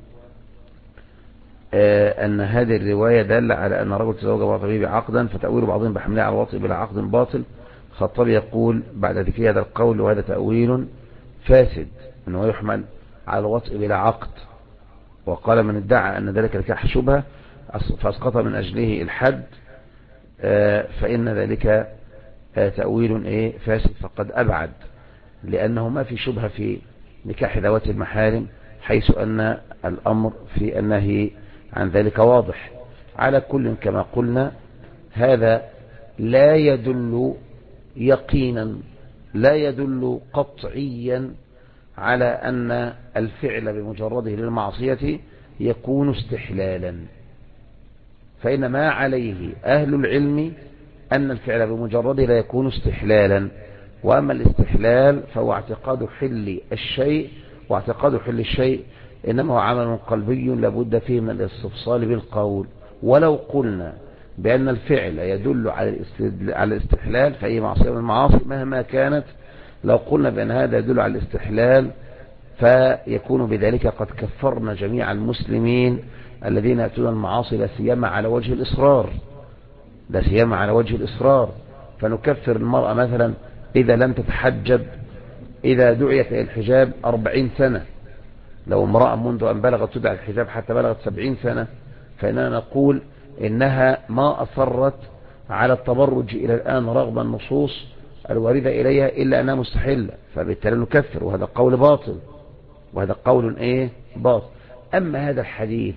أن هذه الرواية دل على أن رجل تزوج بعض طبيب عقدا، فتأويل بعضهم بحمله على الوطء بلا عقد باطل. الخطابي يقول بعد ذكر هذا القول: وهذا تأويل فاسد، أنه يحمل على الوطء بلا عقد. وقال: من ادعى أن ذلك نكاح شبهة فأسقط من أجله الحد فإن ذلك تأويل فاسد، فقد أبعد، لأنه ما في شبهة في نكاح ذوات المحارم، حيث أن الأمر في النهي عن ذلك واضح. على كل كما قلنا، هذا لا يدل يقينا، لا يدل قطعيا على أن الفعل بمجرده للمعصية يكون استحلالا، فإن ما عليه أهل العلم أن الفعل بمجرده لا يكون استحلالا. وأما الاستحلال فهو اعتقاد حل الشيء، واعتقاد حل الشيء إنما هو عمل قلبي لابد فيه من الاستفصال بالقول. ولو قلنا بأن الفعل يدل على الاستحلال فأي معصية من المعاصي مهما كانت، لو قلنا بأن هذا يدل على الاستحلال فيكون بذلك قد كفرنا جميع المسلمين الذين يأتون المعاصي لا سيما على وجه الإصرار، لا سيما على وجه الإصرار. فنكفر المرأة مثلا إذا لم تتحجب، إذا دعيت إلى الحجاب 40 سنة، لو امرأة منذ أن بلغت تدعى الحجاب حتى بلغت 70 سنة، فإننا نقول إنها ما أصرت على التبرج إلى الآن رغم النصوص الواردة إليها إلا أنها مستحلة، فبالتالي نكفر، وهذا قول باطل، وهذا قول باطل. أما هذا الحديث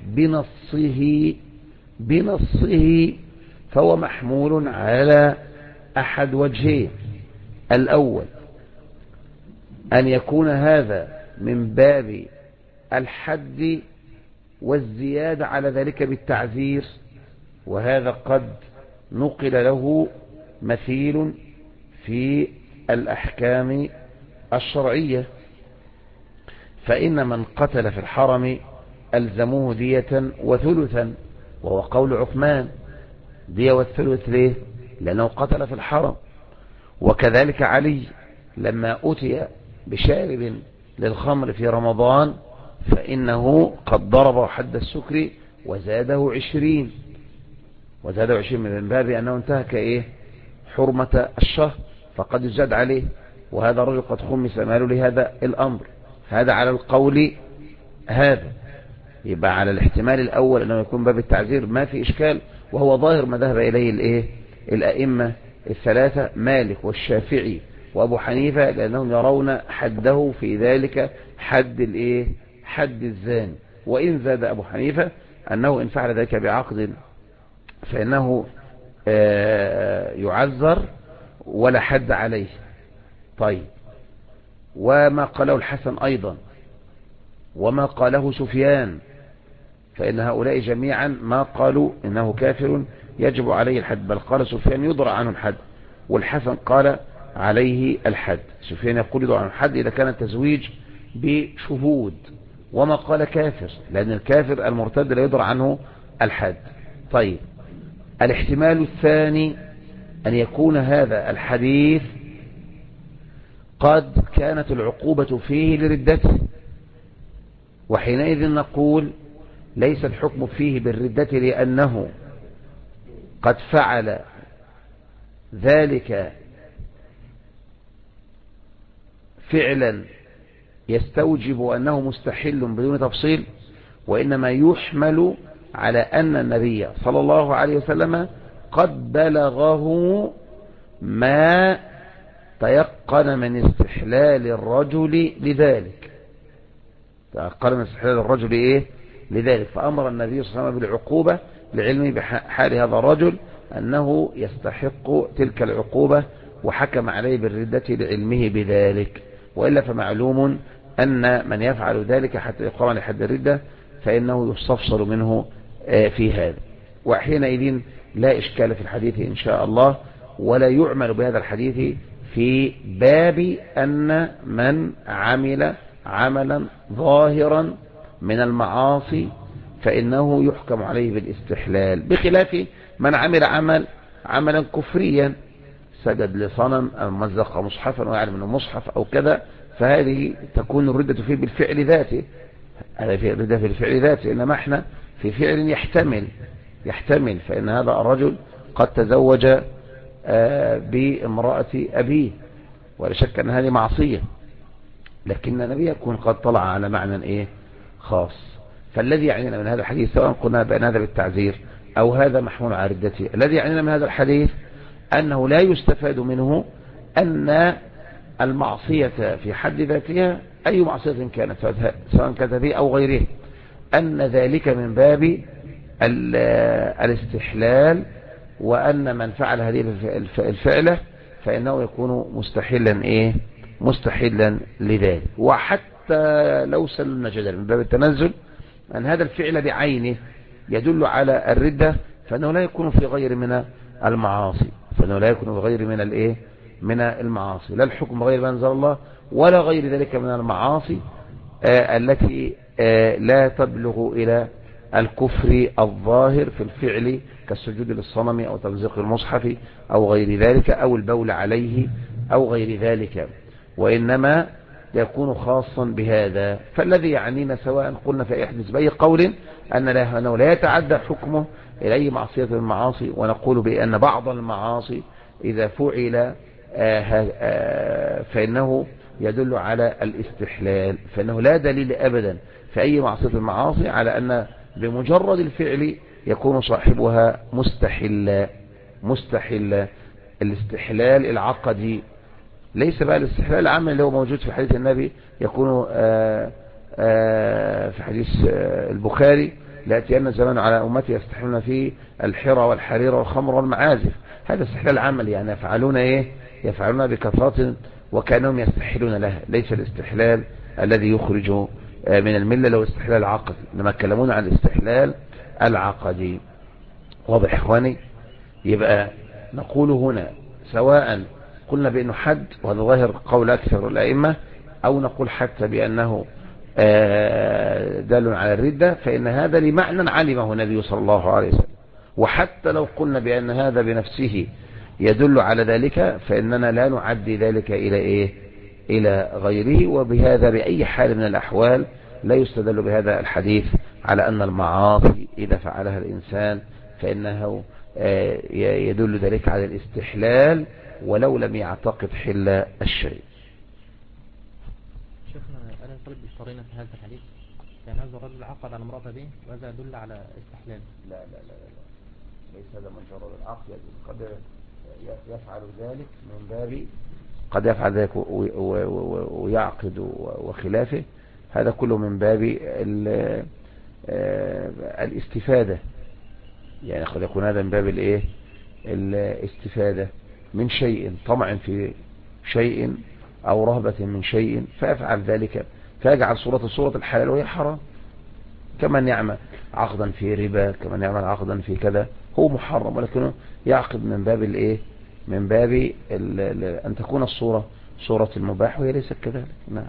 بنصه فهو محمول على أحد وجهين: الأول أن يكون هذا من باب الحد والزيادة على ذلك بالتعزير، وهذا قد نقل له مثيل في الأحكام الشرعية، فإن من قتل في الحرم ألزموه دية وثلثا، وهو قول عثمان: دية والثلث ليه؟ لأنه قتل في الحرم. وكذلك علي لما أتي بشارب للخمر في رمضان فإنه قد ضرب حد السكر وزاده 20 من باب أنه انتهك حرمة الشهر، فقد يزاد عليه، وهذا الرجل قد خمس ماله لهذا الأمر. هذا على القول هذا، يبقى على الاحتمال الأول أنه يكون باب التعزير ما في إشكال، وهو ظاهر ما ذهب إليه الأئمة الثلاثة مالك والشافعي وأبو حنيفة، لأنهم يرون حده في ذلك حد الايه حد الزاني. وإن زاد أبو حنيفة أنه إن فعل ذلك بعقد فإنه يعذر ولا حد عليه. طيب، وما قاله الحسن أيضا وما قاله سفيان، فإن هؤلاء جميعا ما قالوا إنه كافر يجب عليه الحد، بل قال سفيان يضرع عنه الحد، والحسن قال عليه الحد. سفيان يقول يضرع عنه الحد إذا كان التزويج بشهود، وما قال كافر، لأن الكافر المرتد لا يضرع عنه الحد. طيب، الاحتمال الثاني أن يكون هذا الحديث قد كانت العقوبة فيه لردته، وحينئذ نقول ليس الحكم فيه بالردة لأنه قد فعل ذلك فعلا يستوجب أنه مستحل بدون تفصيل، وإنما يحمل على أن النبي صلى الله عليه وسلم قد بلغه ما تيقن من استحلال الرجل لذلك، تيقن من استحلال الرجل إيه لذلك، فأمر النبي صلى الله عليه وسلم بالعقوبة لعلمه بحال هذا الرجل أنه يستحق تلك العقوبة، وحكم عليه بالردة لعلمه بذلك. وإلا فمعلوم أن من يفعل ذلك حتى يقام لحد الردة فإنه يستفصل منه في هذا، وحينئذ لا إشكال في الحديث إن شاء الله، ولا يعمل بهذا الحديث في باب أن من عمل عملا ظاهرا من المعاصي فإنه يحكم عليه بالاستحلال، بخلاف من عمل عملا كفريا، سجد لصنم أو مزق مصحفا ويعلم أنه مصحف أو كذا، فهذه تكون الردة فيه بالفعل ذاته، هذا في الردة في الفعل ذاته. إنما احنا في فعل يحتمل، فإن هذا الرجل قد تزوج بامرأة أبيه، ولا شك أن هذه معصية، لكن النبي يكون قد طلع على معنى إيه خاص. فالذي يعنينا من هذا الحديث، سواء قلنا بأن هذا بالتعزير أو هذا محمول على ردته، الذي يعنينا من هذا الحديث أنه لا يستفاد منه أن المعصية في حد ذاتها أي معصية كانت، سواء كانت هذه أو غيره، أن ذلك من باب الاستحلال، وأن من فعل هذه الفعلة فإنه يكون مستحلا لذلك. وحتى لو سلمنا جدلا من باب التنزل أن هذا الفعل بعينه يدل على الردة، فإنه لا يكون في غير من المعاصي، من المعاصي، لا الحكم غير ما أنزل الله ولا غير ذلك من المعاصي التي لا تبلغ إلى الكفر الظاهر في الفعل، كالسجود للصنم أو تمزيق المصحف أو غير ذلك، أو البول عليه أو غير ذلك، وإنما يكون خاصا بهذا. فالذي يعنينا سواء قلنا في يحدث بأي قول أنه لا يتعدى حكمه إلى أي معصية من المعاصي، ونقول بأن بعض المعاصي إذا فعل فإنه يدل على الاستحلال، فإنه لا دليل أبدا في أي معصية المعاصي على أن بمجرد الفعل يكون صاحبها مستحلا. الاستحلال العقدي ليس بقى الاستحلال العام اللي هو موجود في حديث النبي، يكون في حديث البخاري: لأتين الزمان على أمتي يستحلون فيه الحرى والحرير والخمر والمعازف. هذا استحلال عمل، يعني يفعلون بكثرة وكأنهم يستحلون لها، ليس الاستحلال الذي يخرج من الملة لو استحلال عقدي، إنما كلمون عن الاستحلال العقدي. واضح إخواني؟ يبقى نقول هنا سواء قلنا بأنه حد، وهذا ظاهر قول أكثر الأئمة، أو نقول حتى بأنه دال على الردة، فإن هذا لمعنى علمه النبي صلى الله عليه وسلم. وحتى لو قلنا بأن هذا بنفسه يدل على ذلك، فإننا لا نعدي ذلك إلى غيره. وبهذا بأي حال من الأحوال لا يستدل بهذا الحديث على أن المعاصي إذا فعلها الإنسان فإنه يدل ذلك على الاستحلال ولو لم يعتقد حل الشيء. شيخنا أنا طلب بشطرين في هذا الحديث، يعني هذا الرجل عقد على امرأة به وهذا يدل على استحلال. لا ليس هذا مجرد العقد، قد يفعل ذلك من باب قد يفعل ذلك ويعقد وخلافه، هذا كله من باب الاستفادة. يعني قد يكون هذا من باب الاستفادة من شيء، طمع في شيء أو رهبة من شيء، فيفعل ذلك فيجعل صورة الحلال وهي حرام، كمن يعمل عقدا في ربا، كمن يعمل عقدا في كذا هو محرم، ولكنه يعقد من باب من باب أن تكون الصورة صورة المباح وهي ليست كذلك. نعم.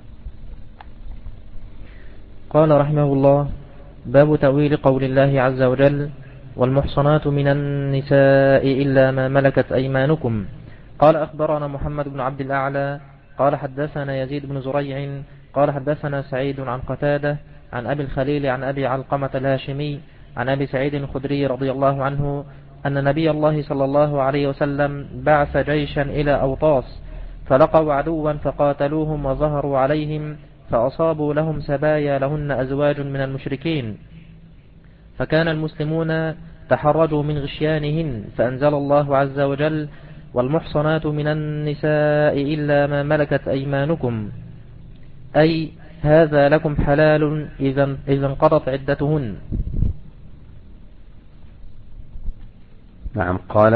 قال رحمه الله: باب تأويل قول الله عز وجل: والمحصنات من النساء إلا ما ملكت أيمانكم. قال أخبرنا محمد بن عبد الأعلى قال حدثنا يزيد بن زريع قال حدثنا سعيد عن قتادة عن أبي الخليل عن أبي علقمة الهاشمي عن أبي سعيد الخدري رضي الله عنه أن نبي الله صلى الله عليه وسلم بعث جيشا إلى أوطاس، فلقوا عدوا فقاتلوهم وظهروا عليهم، فأصابوا لهم سبايا لهن أزواج من المشركين، فكان المسلمون تحرجوا من غشيانهن، فأنزل الله عز وجل: والمحصنات من النساء إلا ما ملكت أيمانكم، أي هذا لكم حلال إذا انقضت عدتهن. نعم. قال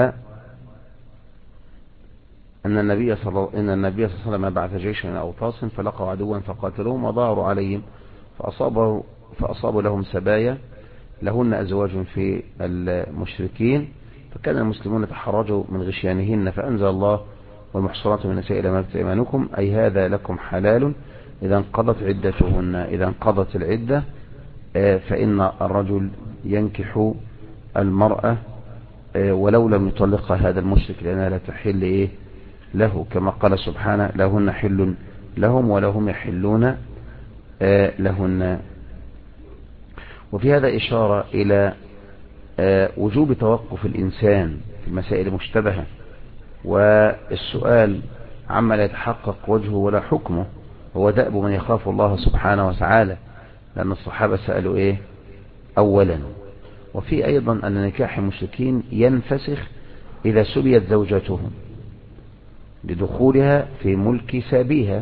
إن النبي صلى الله عليه وسلم بعث جيشا إلى أوطاس، فلقوا عدوا فقاتلوهم وظهروا عليهم، فأصابوا لهم سبايا لهن أزواج في المشركين، فكان المسلمون تحرجوا من غشيانهن، فأنزل الله: والمحصنات من النساء إلا ما ملكت أيمانكم، أي هذا لكم حلال إذا انقضت عدتهن. إذا انقضت العدة فإن الرجل ينكح المرأة ولو لم يطلقها هذا المشرك، لأنها لا تحل له، كما قال سبحانه: لهن حل لهم ولهم يحلون لهن. وفي هذا إشارة إلى وجوب توقف الإنسان في المسائل المشتبهة، والسؤال عما لا يتحقق وجهه ولا حكمه هو دأب من يخاف الله سبحانه وتعالى، لأن الصحابة سألوا أولا. وفي أيضا أن نكاح المشركين ينفسخ إذا سبيت زوجاتهم لدخولها في ملك سابيها،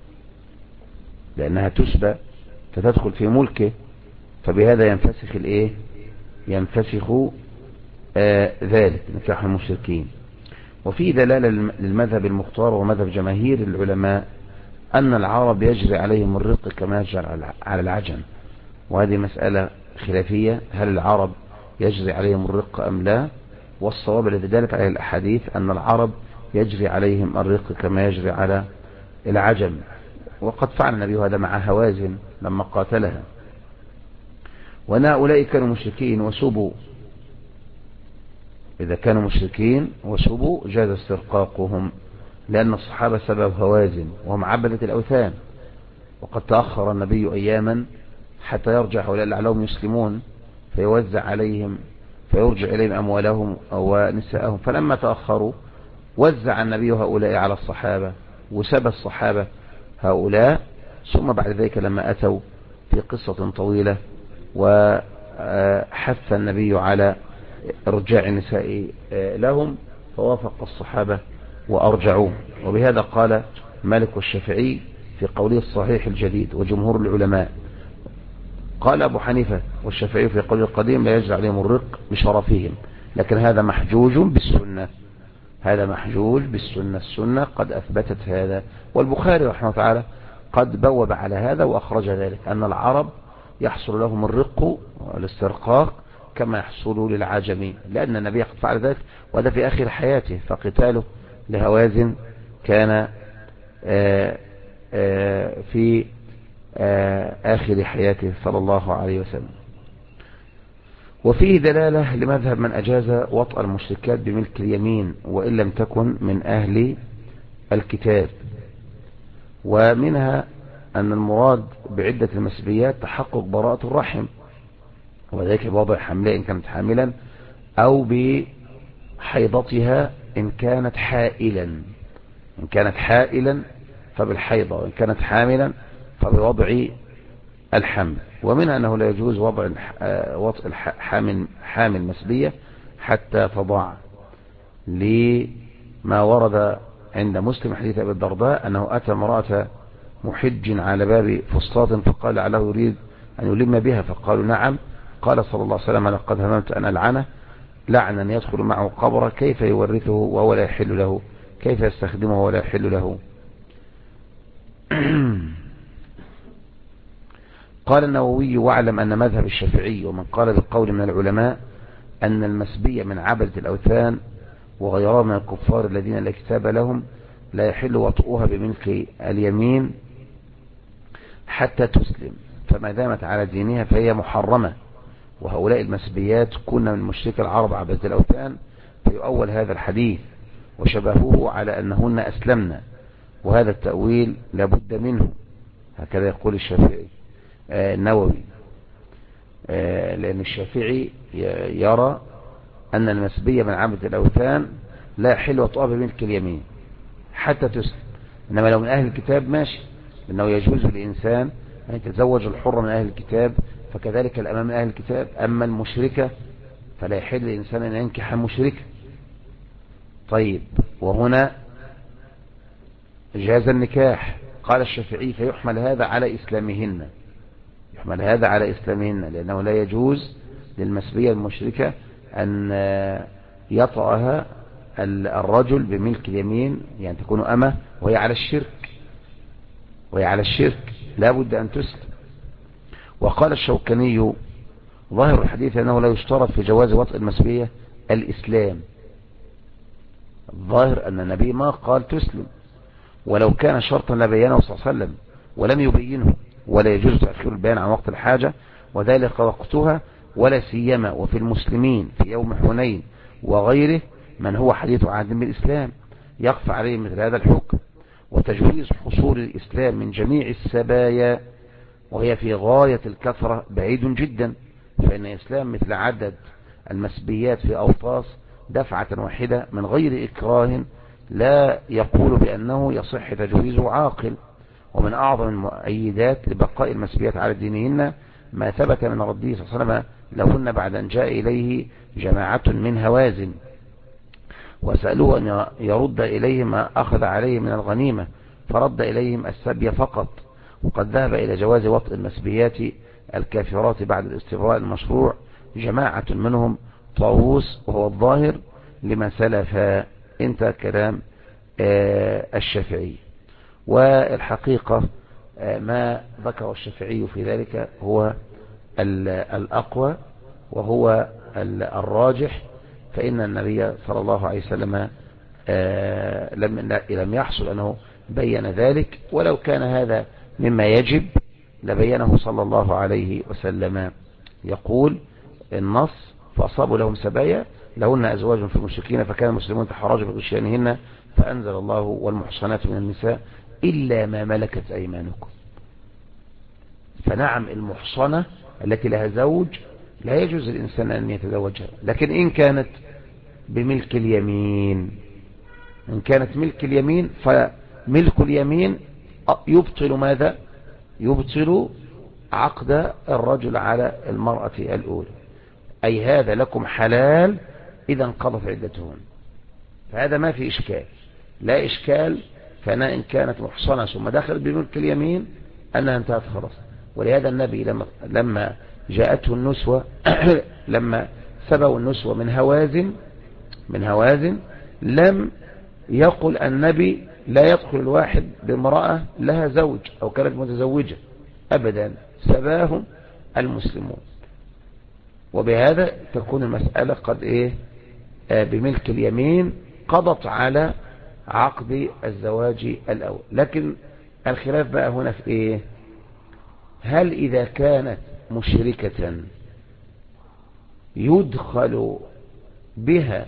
لأنها تسبى فتدخل في ملكه، فبهذا ينفسخ ينفسخ ذلك نكاح المشركين. وفي دلالة للمذهب المختار ومذهب جماهير العلماء أن العرب يجري عليهم الرق كما يجري على العجم، وهذه مسألة خلافية، هل العرب يجري عليهم الرق أم لا؟ والصواب الذي دلت عليه الأحاديث أن العرب يجري عليهم الرق كما يجري على العجم، وقد فعل النبي هذا مع هوازن لما قاتلها. وأن هؤلاء كانوا مشركين وسبوا، إذا كانوا مشركين وسبوا جاز استرقاقهم، لأن الصحابة سبب هوازن وهم عبدة الأوثان، وقد تأخر النبي أياما حتى يرجع هؤلاء لعلهم يسلمون، فيوزع عليهم فيرجع إليهم أموالهم ونساءهم، فلما تأخروا وزع النبي هؤلاء على الصحابة وسبى الصحابة هؤلاء، ثم بعد ذلك لما أتوا في قصة طويلة وحث النبي على ارجاع النساء لهم، فوافق الصحابة وأرجعوه. وبهذا قال مالك والشافعي في قوله الصحيح الجديد وجمهور العلماء. قال أبو حنيفة والشافعي في قوله القديم: لا يجري عليهم الرق بشرفهم، لكن هذا محجوج بالسنة، هذا محجوج بالسنة، السنة قد أثبتت هذا، والبخاري رحمه تعالى قد بوب على هذا وأخرج ذلك، أن العرب يحصل لهم الرق والاسترقاق كما يحصل للعجم، لأن النبي قد فعل ذلك، وهذا في آخر حياته، فقتاله لهوازن كان في آخر حياته صلى الله عليه وسلم. وفيه دلالة لمذهب من أجاز وطأ المشركات بملك اليمين وإن لم تكن من أهل الكتاب، ومنها أن المراد بعدة المسبيات تحقق براءة الرحم، وذلك بوضع حملها إن كانت حاملا، أو بحيضتها إن كانت حائلا، إن كانت حائلا فبالحيضة، وإن كانت حاملا فبوضع الحمل. ومنها أنه لا يجوز وضع حامل مسبية حتى تضع ما ورد عند مسلم حديث أبي الدرداء أنه أتى امرأة محج على باب فسطاط فقال لعله يريد أن يلم بها، فقالوا نعم. قال صلى الله عليه وسلم لقد هممت أن ألعنه لعنا يدخل معه قبره، كيف يورثه وهو لا يحل له، كيف يستخدمه ولا يحل له. قال النووي واعلم أن مذهب الشافعي ومن قال بالقول من العلماء أن المسبية من عبدة الأوثان وغيرها من الكفار الذين لا كتاب لهم لا يحل وطئها بملك اليمين حتى تسلم، فما دامت على دينها فهي محرمة. وهؤلاء المسبيات كنا من مشرك العرب عبدة الأوثان، فيؤول هذا الحديث وشبهوه على أنهن أسلمنا، وهذا التأويل لابد منه، هكذا يقول الشافعي النووي، لأن الشافعي يرى أن المسبية من عبدة الأوثان لا يحل وطئها بملك اليمين حتى تسلم. إنما لو من أهل الكتاب ماشي، لأنه يجوز للإنسان أن يتزوج الحر من أهل الكتاب، فكذلك الأمام من أهل الكتاب. أما المشركة فلا يحل للإنسان أن ينكح مشركة. طيب، وهنا جاز النكاح، قال الشافعي فيحمل هذا على إسلامهن، يحمل هذا على إسلامهن، لأنه لا يجوز للمسبية المشركة أن يطأها الرجل بملك اليمين، يعني تكون أمة وهي على الشرك، لا بد أن تسلم. وقال الشوكاني ظاهر الحديث أنه لا يشترط في جواز وطء المسبية الإسلام. الظاهر أن النبي ما قال تسلم، ولو كان شرطا لبينه صلى الله عليه وسلم ولم يبينه، ولا يجوز تأخير البيان عن وقت الحاجة، وذلك وقتها ولا سيما وفي المسلمين في يوم حنين وغيره من هو حديث عهد بالإسلام يخفى عليه مثل هذا الحكم. وتجويز حصول الإسلام من جميع السبايا وهي في غاية الكثرة بعيد جدا، فإن إسلام مثل عدد المسبيات في أوطاس دفعة واحدة من غير إكراه لا يقول بأنه يصح تجويزه عاقل. ومن أعظم المؤيدات لبقاء المسبيات على دينهن ما ثبت من رده صلى الله عليه وسلم لهن بعد أن جاء إليه جماعة من هوازن وسألوه أن يرد إليهم ما أخذ عليه من الغنيمة، فرد إليهم السبي فقط. وقد ذهب إلى جواز وطء المسبيات الكافرات بعد الاستبراء المشروع جماعة منهم طاووس، وهو الظاهر لما سلف. انت كلام الشافعي. والحقيقة ما ذكر الشافعي في ذلك هو الأقوى وهو الراجح، فإن النبي صلى الله عليه وسلم لم يحصل أنه بين ذلك، ولو كان هذا مما يجب لبينه صلى الله عليه وسلم. يقول النص فأصابوا لهم سبايا لهن أزواج في المشركين فكان المسلمون تحرجوا بغشيانهن، فأنزل الله والمحصنات من النساء إلا ما ملكت أيمانكم. فنعم المحصنة التي لها زوج لا يجوز للإنسان أن يتزوجها، لكن إن كانت بملك اليمين، إن كانت ملك اليمين فملك اليمين يبطل ماذا؟ يبطل عقد الرجل على المرأة الأولى، أي هذا لكم حلال إذا انقضت عدتهن. فهذا ما في إشكال، لا إشكال. فأنا إن كانت محصنة ثم دخلت بملك اليمين أنها انتهت خلاص. ولهذا النبي لما جاءته النسوة لما سبوا النسوة من هوازن لم يقل النبي لا يدخل الواحد بامرأة لها زوج أو كانت متزوجة أبدا، سباهم المسلمون. وبهذا تكون المسألة قد بملك اليمين قضت على عقد الزواج الأول. لكن الخلاف بقى هنا في هل إذا كانت مشركة يدخل بها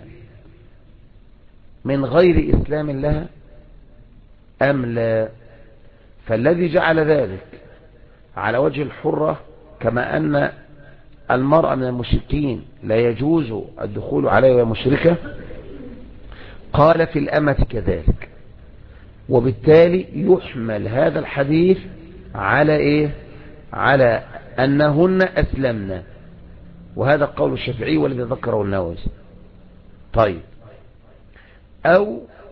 من غير إسلام لها أم لا؟ فالذي جعل ذلك على وجه الحرة كما أن المرأة من المشركين لا يجوز الدخول عليها وهي مشركة، قال في الأمة كذلك. وبالتالي يحمل هذا الحديث على على أنهن أسلمنا، وهذا قول الشافعي والذي ذكره النووي. طيب، أو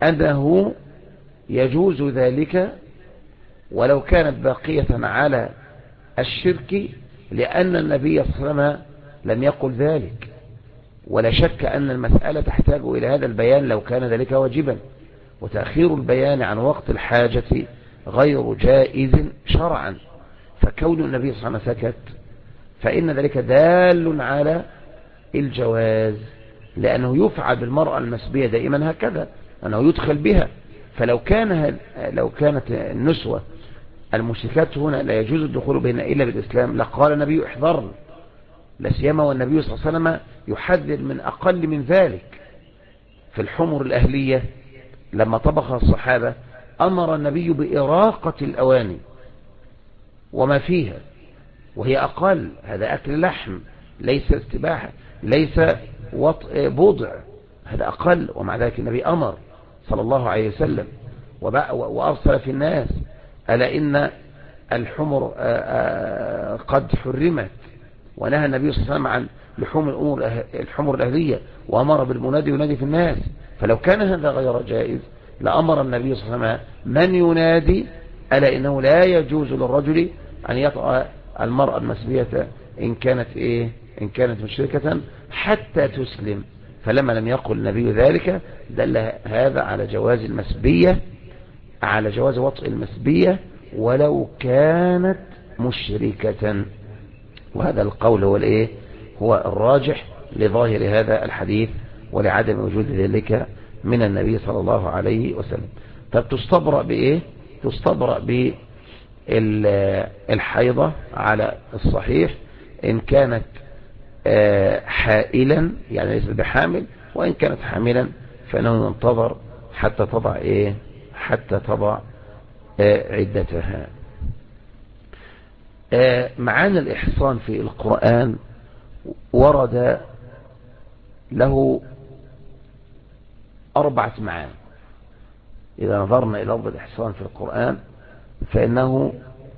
أنه يجوز ذلك ولو كانت باقية على الشرك، لأن النبي صلى الله عليه وسلم لم يقل ذلك، ولا شك أن المسألة تحتاج إلى هذا البيان لو كان ذلك واجبا، وتأخير البيان عن وقت الحاجة غير جائز شرعا. فكون النبي صلى الله عليه وسلم سكت فإن ذلك دال على الجواز، لأنه يفعل بالمرأة المسبية دائما هكذا، أنه يدخل بها. فلو كانت النسوة المشركات هنا لا يجوز الدخول بهن إلا بالإسلام لقال النبي احذرن، لسيما والنبي صلى الله عليه وسلم يحذر من أقل من ذلك. في الحمر الأهلية لما طبخ الصحابة أمر النبي بإراقة الأواني وما فيها، وهي أقل، هذا أكل لحم ليس استباحة، ليس وطء بضع، هذا أقل، ومع ذلك النبي أمر صلى الله عليه وسلم وأرسل في الناس ألا إن الحمر قد حرمت، ونهى النبي صلى الله عليه وسلم عن لحوم الحمر الأهلية، وأمر بالمنادي ينادي في الناس. فلو كان هذا غير جائز لأمر النبي صلى الله عليه وسلم من ينادي ألا إنه لا يجوز للرجل أن يطأ المرأة المسبية إن كانت مشركة حتى تسلم. فلما لم يقل النبي ذلك دل هذا على جواز المسبية، على جواز وطء المسبية ولو كانت مشركة. وهذا القول هو الراجح لظاهر هذا الحديث ولعدم وجود ذلك من النبي صلى الله عليه وسلم. طب تستبرأ بإيه؟ تستبرأ بالحيضة على الصحيح إن كانت حائلا، يعني ليس بحامل، وإن كانت حاملا فإنه ينتظر حتى تضع عدتها. معاني الإحصان في القرآن ورد له 4 معاني. إذا نظرنا إلى لفظ الإحصان في القرآن فإنه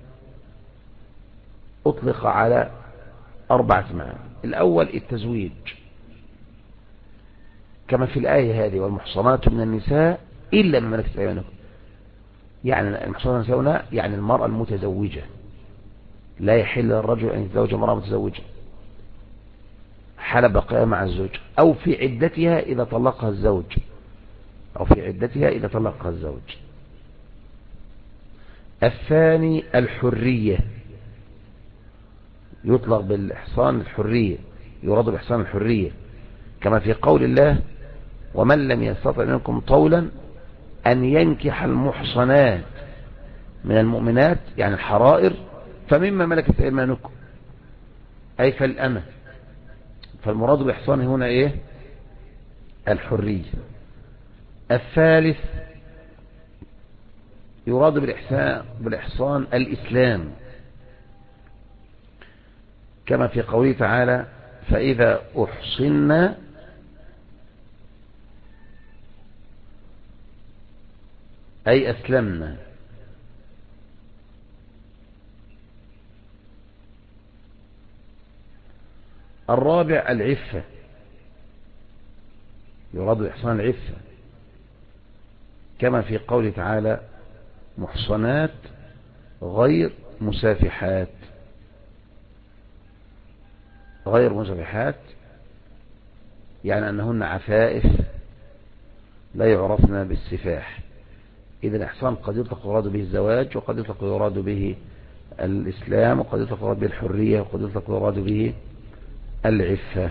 أطلق على 4 معاني. الأول التزويج، كما في الآية هذه والمحصنات من النساء إلا ما ملكت أيمانكم، يعني المحصنات من النساء هنا يعني المرأة المتزوجة، لا يحل للرجل أن يتزوج امرأة متزوجة حال بقائها مع الزوج، أو في عدتها إذا طلقها الزوج، الثاني الحرية، يطلق بالإحصان الحرية، يراد بالإحصان الحرية، كما في قول الله ومن لم يستطع منكم طولا أن ينكح المحصنات من المؤمنات، يعني الحرائر، فمما ملكت أيمانكم أي فالأمة. فالمراد بالإحصان هنا الحرية. الثالث يراد بالإحصان الإسلام، كما في قوله تعالى فإذا أحصنا أي أسلمنا. الرابع العفة، يراد بإحصان العفة، كما في قوله تعالى محصنات غير مسافحات، يعني أنهن عفائف لا يعرفن بالسفاح. إذا الإحصان قد يطلق يراد به الزواج، وقد يطلق يراد به الإسلام، وقد يطلق يراد به الحرية، وقد يطلق يراد به العفة.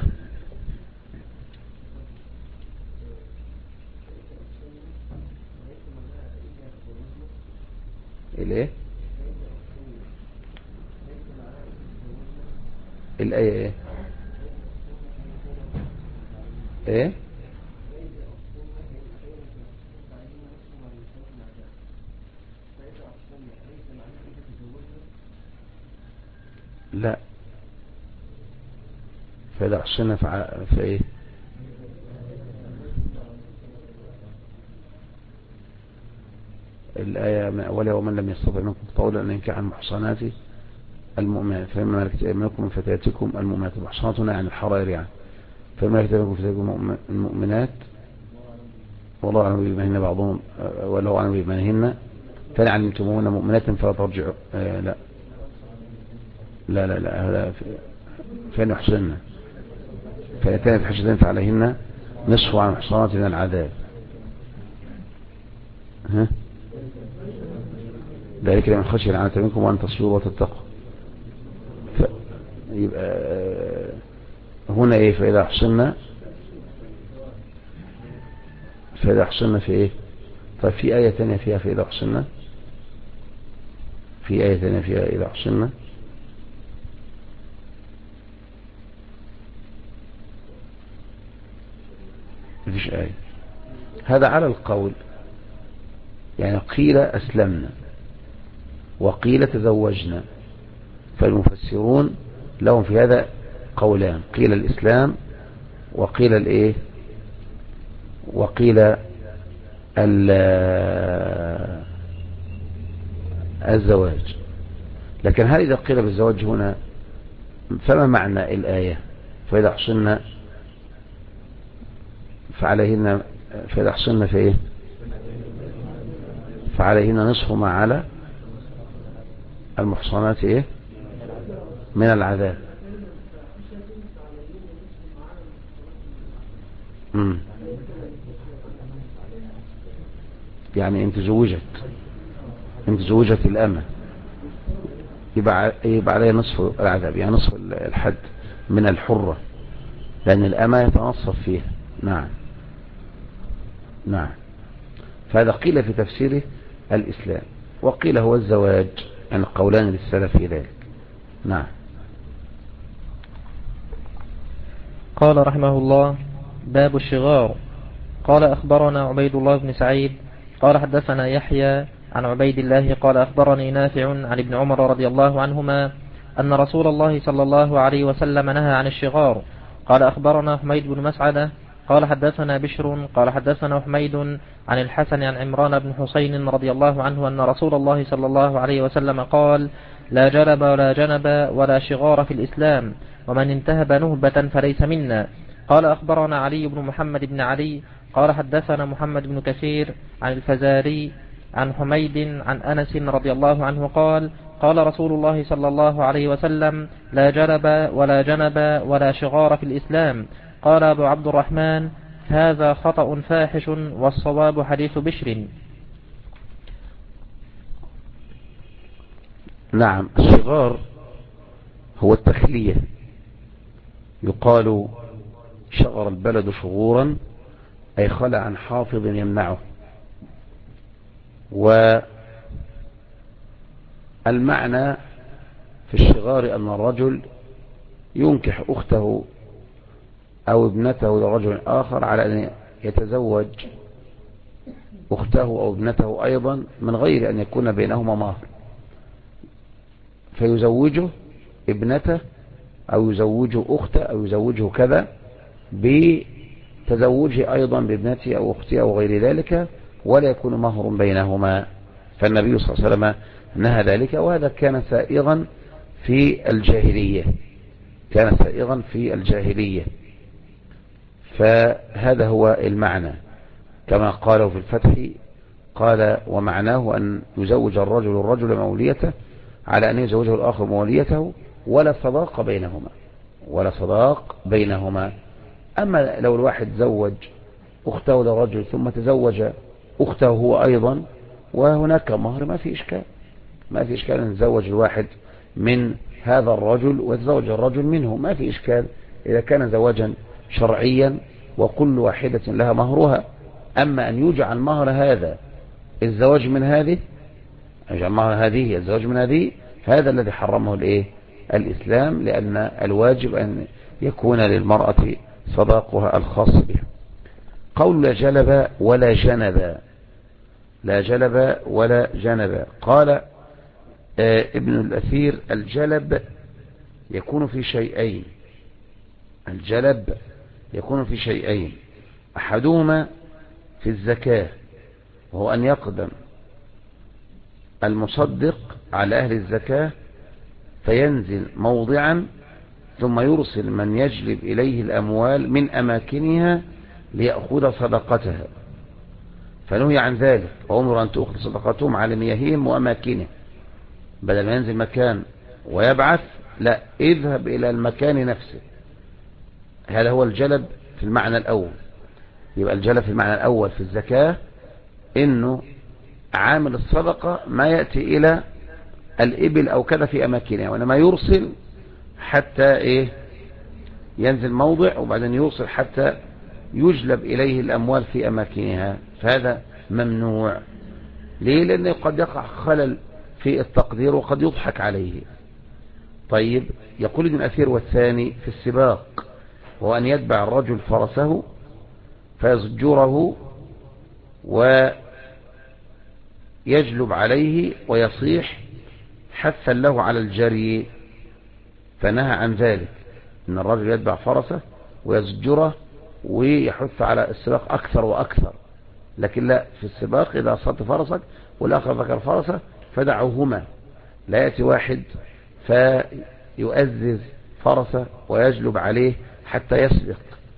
الآية لا، فإذا أحصنا في الآية من أولها ومن لم يستطع منكم طولا أن ينكح المحصنات المؤمنات فإما ملكت أيمانكم من فتياتكم المؤمنات. المحصنات هنا يعني الحرائر، يعني فإما ملكت أيمانكم من فتياتكم المؤمنات والله أعلم بإيمانهن بعضهم ولو أعلم بإيمانهن فإن علمتموهن مؤمنات فلا ترجعوا لا لا لا لا هذا فإن يحصن فإتان بحجة فعليهن نصف عن محصنات من العذاب. ها ذلك لمن خشي العنة منكم وأن تصبروا وتتقوا. يبقى هنا ايه فإذا أحصنا في ايه؟ طيب في آية تانية فيها فإذا أحصنا، في آية تانية فيها إذا أحصنا. مفيش آية. هذا على القول، يعني قيل أسلمنا وقيل تزوجنا، فالمفسرون لهم في هذا قولان، قيل الإسلام وقيل الإيه وقيل الزواج. لكن هل إذا قيل بالزواج هنا فما معنى الآية؟ فإذا أحصنا فعليهن فإذا أحصنا في إيه؟ فعليهن نصف ما على المحصنات إيه؟ من العذاب. يعني انت زوجت الأمة يبقى عليها نصف العذاب، يعني نصف الحد من الحرة، لأن الأمة يتنصف فيها. نعم نعم. فهذا قيل في تفسيره الإسلام وقيل هو الزواج، يعني قولان للسلف في ذلك. نعم. قال رحمه الله: باب الشغار. قال أخبرنا عبيد الله بن سعيد قال حدثنا يحيى عن عبيد الله قال أخبرني نافع عن ابن عمر رضي الله عنهما أن رسول الله صلى الله عليه وسلم نهى عن الشغار. قال أخبرنا حميد بن مسعدة قال حدثنا بشر قال حدثنا حميد عن الحسن عن عمران بن حسين رضي الله عنه أن رسول الله صلى الله عليه وسلم قال: لا جلب ولا جنب ولا شغار في الإسلام، ومن انتهب نهبة فليس منا. قال أخبرنا علي بن محمد بن علي قال حدثنا محمد بن كثير عن الفزاري عن حميد عن أنس رضي الله عنه قال: قال رسول الله صلى الله عليه وسلم: لا جلب ولا جنب ولا شغار في الإسلام. قال أبو عبد الرحمن: هذا خطأ فاحش والصواب حديث بشر. نعم. الشغار هو التخلية، يقال شغر البلد شغورا أي خلع عن حافظ يمنعه. والمعنى في الشغار أن الرجل ينكح أخته أو ابنته لرجل آخر على أن يتزوج أخته أو ابنته أيضا من غير أن يكون بينهما مهر، فيزوجه ابنته أو يزوجه أخته أو يزوجه كذا بتزوجه أيضا بابنته أو أخته أو غير ذلك، ولا يكون مهر بينهما. فالنبي صلى الله عليه وسلم نهى ذلك، وهذا كان سائغا في الجاهلية، فهذا هو المعنى كما قالوا في الفتح. قال: ومعناه أن يزوج الرجل موليته على أن يزوجه الآخر موليته ولا صداق بينهما. أما لو الواحد زوج أخته لرجل ثم تزوج أخته هو أيضا وهناك مهر، ما في إشكال أن يتزوج الواحد من هذا الرجل ويتزوج الرجل منه، ما في إشكال إذا كان زواجا شرعيا وكل واحدة لها مهرها. أما أن يجعل مهر هذا الزواج من هذه، يجعل مهر هذه الزواج من هذه، هذا الذي حرمه الإسلام، لأن الواجب أن يكون للمرأة صداقها الخاص بها. قول لا جلب ولا جنب. قال ابن الأثير: الجلب يكون في شيئين، أحدهما في الزكاة، وهو أن يقدم المصدق على أهل الزكاة فينزل موضعا ثم يرسل من يجلب إليه الأموال من أماكنها ليأخذ صدقتها، فنهي عن ذلك، وأمر أن تؤخذ صدقاتهم على مياههم وأماكنه، بدل ما ينزل مكان ويبعث، لا، اذهب إلى المكان نفسه. هذا هو الجلب في المعنى الأول. يبقى الجلب في المعنى الأول في الزكاة إنه عامل الصدقة ما يأتي إلى الإبل أو كذا في أماكنها، وإنما يرسل حتى ينزل موضع، وبعدين يوصل حتى يجلب إليه الأموال في أماكنها، فهذا ممنوع. ليه؟ لأنه قد يقع خلل في التقدير وقد يضحك عليه. طيب، يقول ابن أثير: والثاني في السباق، وهو أن يتبع الرجل فرسه فيزجره ويجلب عليه ويصيح حثا له على الجري، فنهى عن ذلك، ان الرجل يتبع فرسه ويزجره ويحث على السباق اكثر واكثر. لكن لا، في السباق اذا اصبت فرسك والاخر ذكر فرسه فدعوهما، لا ياتي واحد فيؤزز فرسه ويجلب عليه حتى يسبق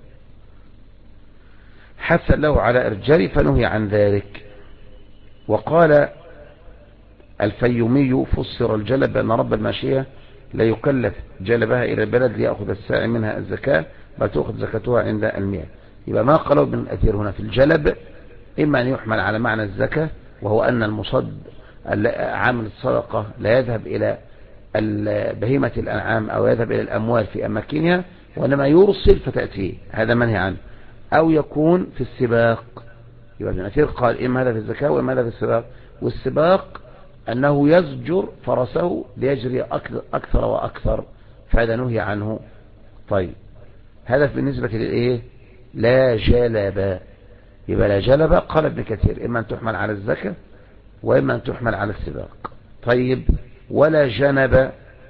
حثا له على الجري، فنهي عن ذلك. وقال الفيومي: فسر الجلب بأن رب الماشية لا يكلف جلبها إلى البلد ليأخذ الساعي منها الزكاة، بل تأخذ زكاتها عند المياه. يبقى ما قالوا ابن الأثير هنا في الجلب إما أن يحمل على معنى الزكاة، وهو أن المصد عامل الصدقة لا يذهب إلى بهيمة الأنعام أو يذهب إلى الأموال في أماكنها، وإنما يرسل فتأتيه، هذا منهي عنه. أو يكون في السباق، يبقى ابن الأثير قال إما هذا في الزكاة وإما هذا في السباق. والسباق أنه يزجر فرسه ليجري أكثر وأكثر، فهذا نهي عنه. طيب، هذا بالنسبة للإيه؟ لا جلب. يبقى لا جلب قال ابن كثير إما أن تحمل على الزكاة وإما أن تحمل على السباق. طيب، ولا جنب.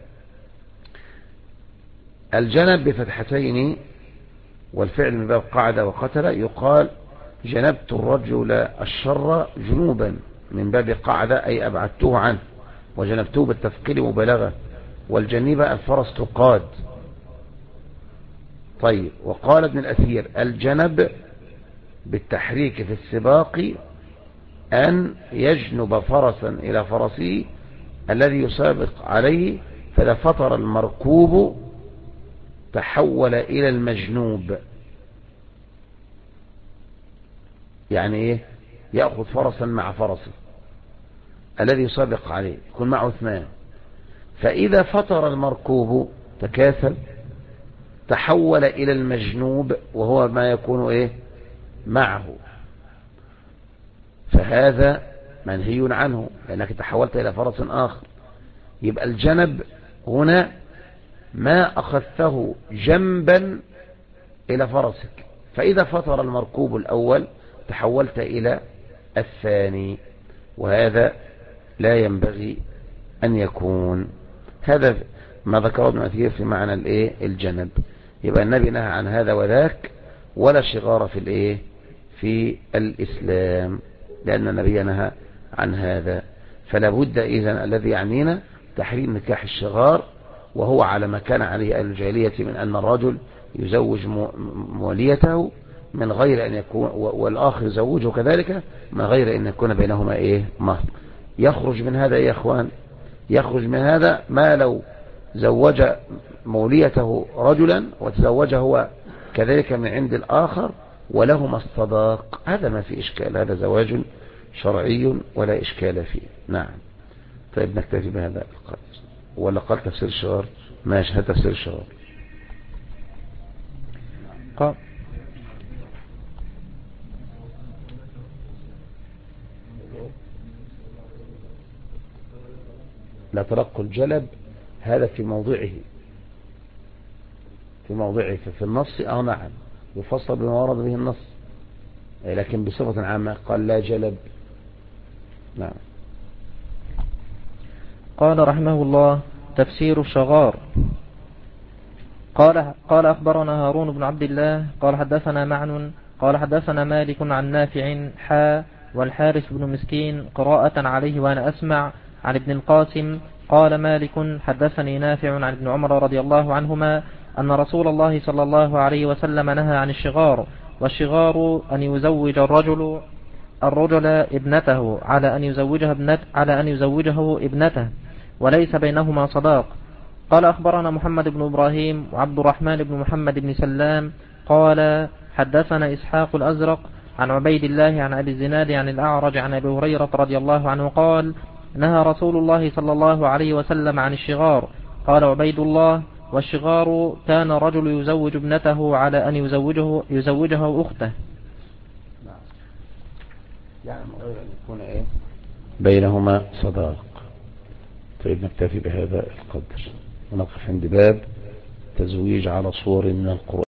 الجنب بفتحتين والفعل من باب قعد وقتل، يقال جنبت الرجل الشر جنوبا من باب قعد أي أبعدته عنه، وجنبته بالتثقيل مبالغة، والجنيبة الفرس تقاد. طيب، وقال ابن الأثير: الجنب بالتحريك في السباق أن يجنب فرسا إلى فرسه الذي يسابق عليه، فإذا فطر المركوب تحول إلى المجنوب. يعني إيه؟ يأخذ فرسا مع فرسه الذي يسابق عليه، يكون معه اثنان، فإذا فطر المركوب تكاسل تحول إلى المجنوب، وهو ما يكون معه، فهذا منهي عنه لأنك تحولت إلى فرس آخر. يبقى الجنب هنا ما أخذته جنبا إلى فرسك، فإذا فطر المركوب الأول تحولت إلى الثاني، وهذا لا ينبغي أن يكون. هذا ما ذكره ابن أثير في معنى الجنب. يبقى النبي نهى عن هذا وذاك، ولا شغار في الإسلام، لأن النبي نهى عن هذا. فلا بد إذن الذي يعنينا تحريم نكاح الشغار، وهو على ما كان عليه أهل الجاهلية من أن الرجل يزوج موليته من غير أن يكون، والآخر يزوجه كذلك من غير أن يكون بينهما مهر. يخرج من هذا يا أخوان، يخرج من هذا ما لو زوج موليته رجلا وتزوجه هو كذلك من عند الآخر ولهما الصداق، هذا ما في إشكال، هذا زواج شرعي ولا إشكال فيه. نعم. طيب، نكتفي بهذا القدر، ولا قال تفسير الشغار؟ ماشي، هذا تفسير الشغار. لا تلقوا الجلب، هذا في موضعه، في النص نعم يفصل بما ورد به النص، لكن بصفة عامة قال لا جلب. نعم. قال رحمه الله: تفسير الشغار. قال أخبرنا هارون بن عبد الله قال حدثنا معن قال حدثنا مالك عن نافع والحارث بن مسكين قراءة عليه وأنا أسمع عن ابن القاسم قال مالك حدثني نافع عن ابن عمر رضي الله عنهما أن رسول الله صلى الله عليه وسلم نهى عن الشغار، والشغار أن يزوج الرجل الرجل ابنته على أن يزوجه ابنته وليس بينهما صداق. قال أخبرنا محمد بن إبراهيم وعبد الرحمن بن محمد بن سلام قال حدثنا إسحاق الأزرق عن عبيد الله عن أبي الزناد عن الأعرج عن أبي هريرة رضي الله عنه قال نهى رسول الله صلى الله عليه وسلم عن الشغار. قال عبيد الله والشغار كان رجل يزوج ابنته على أن يزوجه أخته. يعني غير أن يكون بينهما صداق. طيب نكتفي بهذا القدر ونقف عند باب تزويج على صور من القرآن.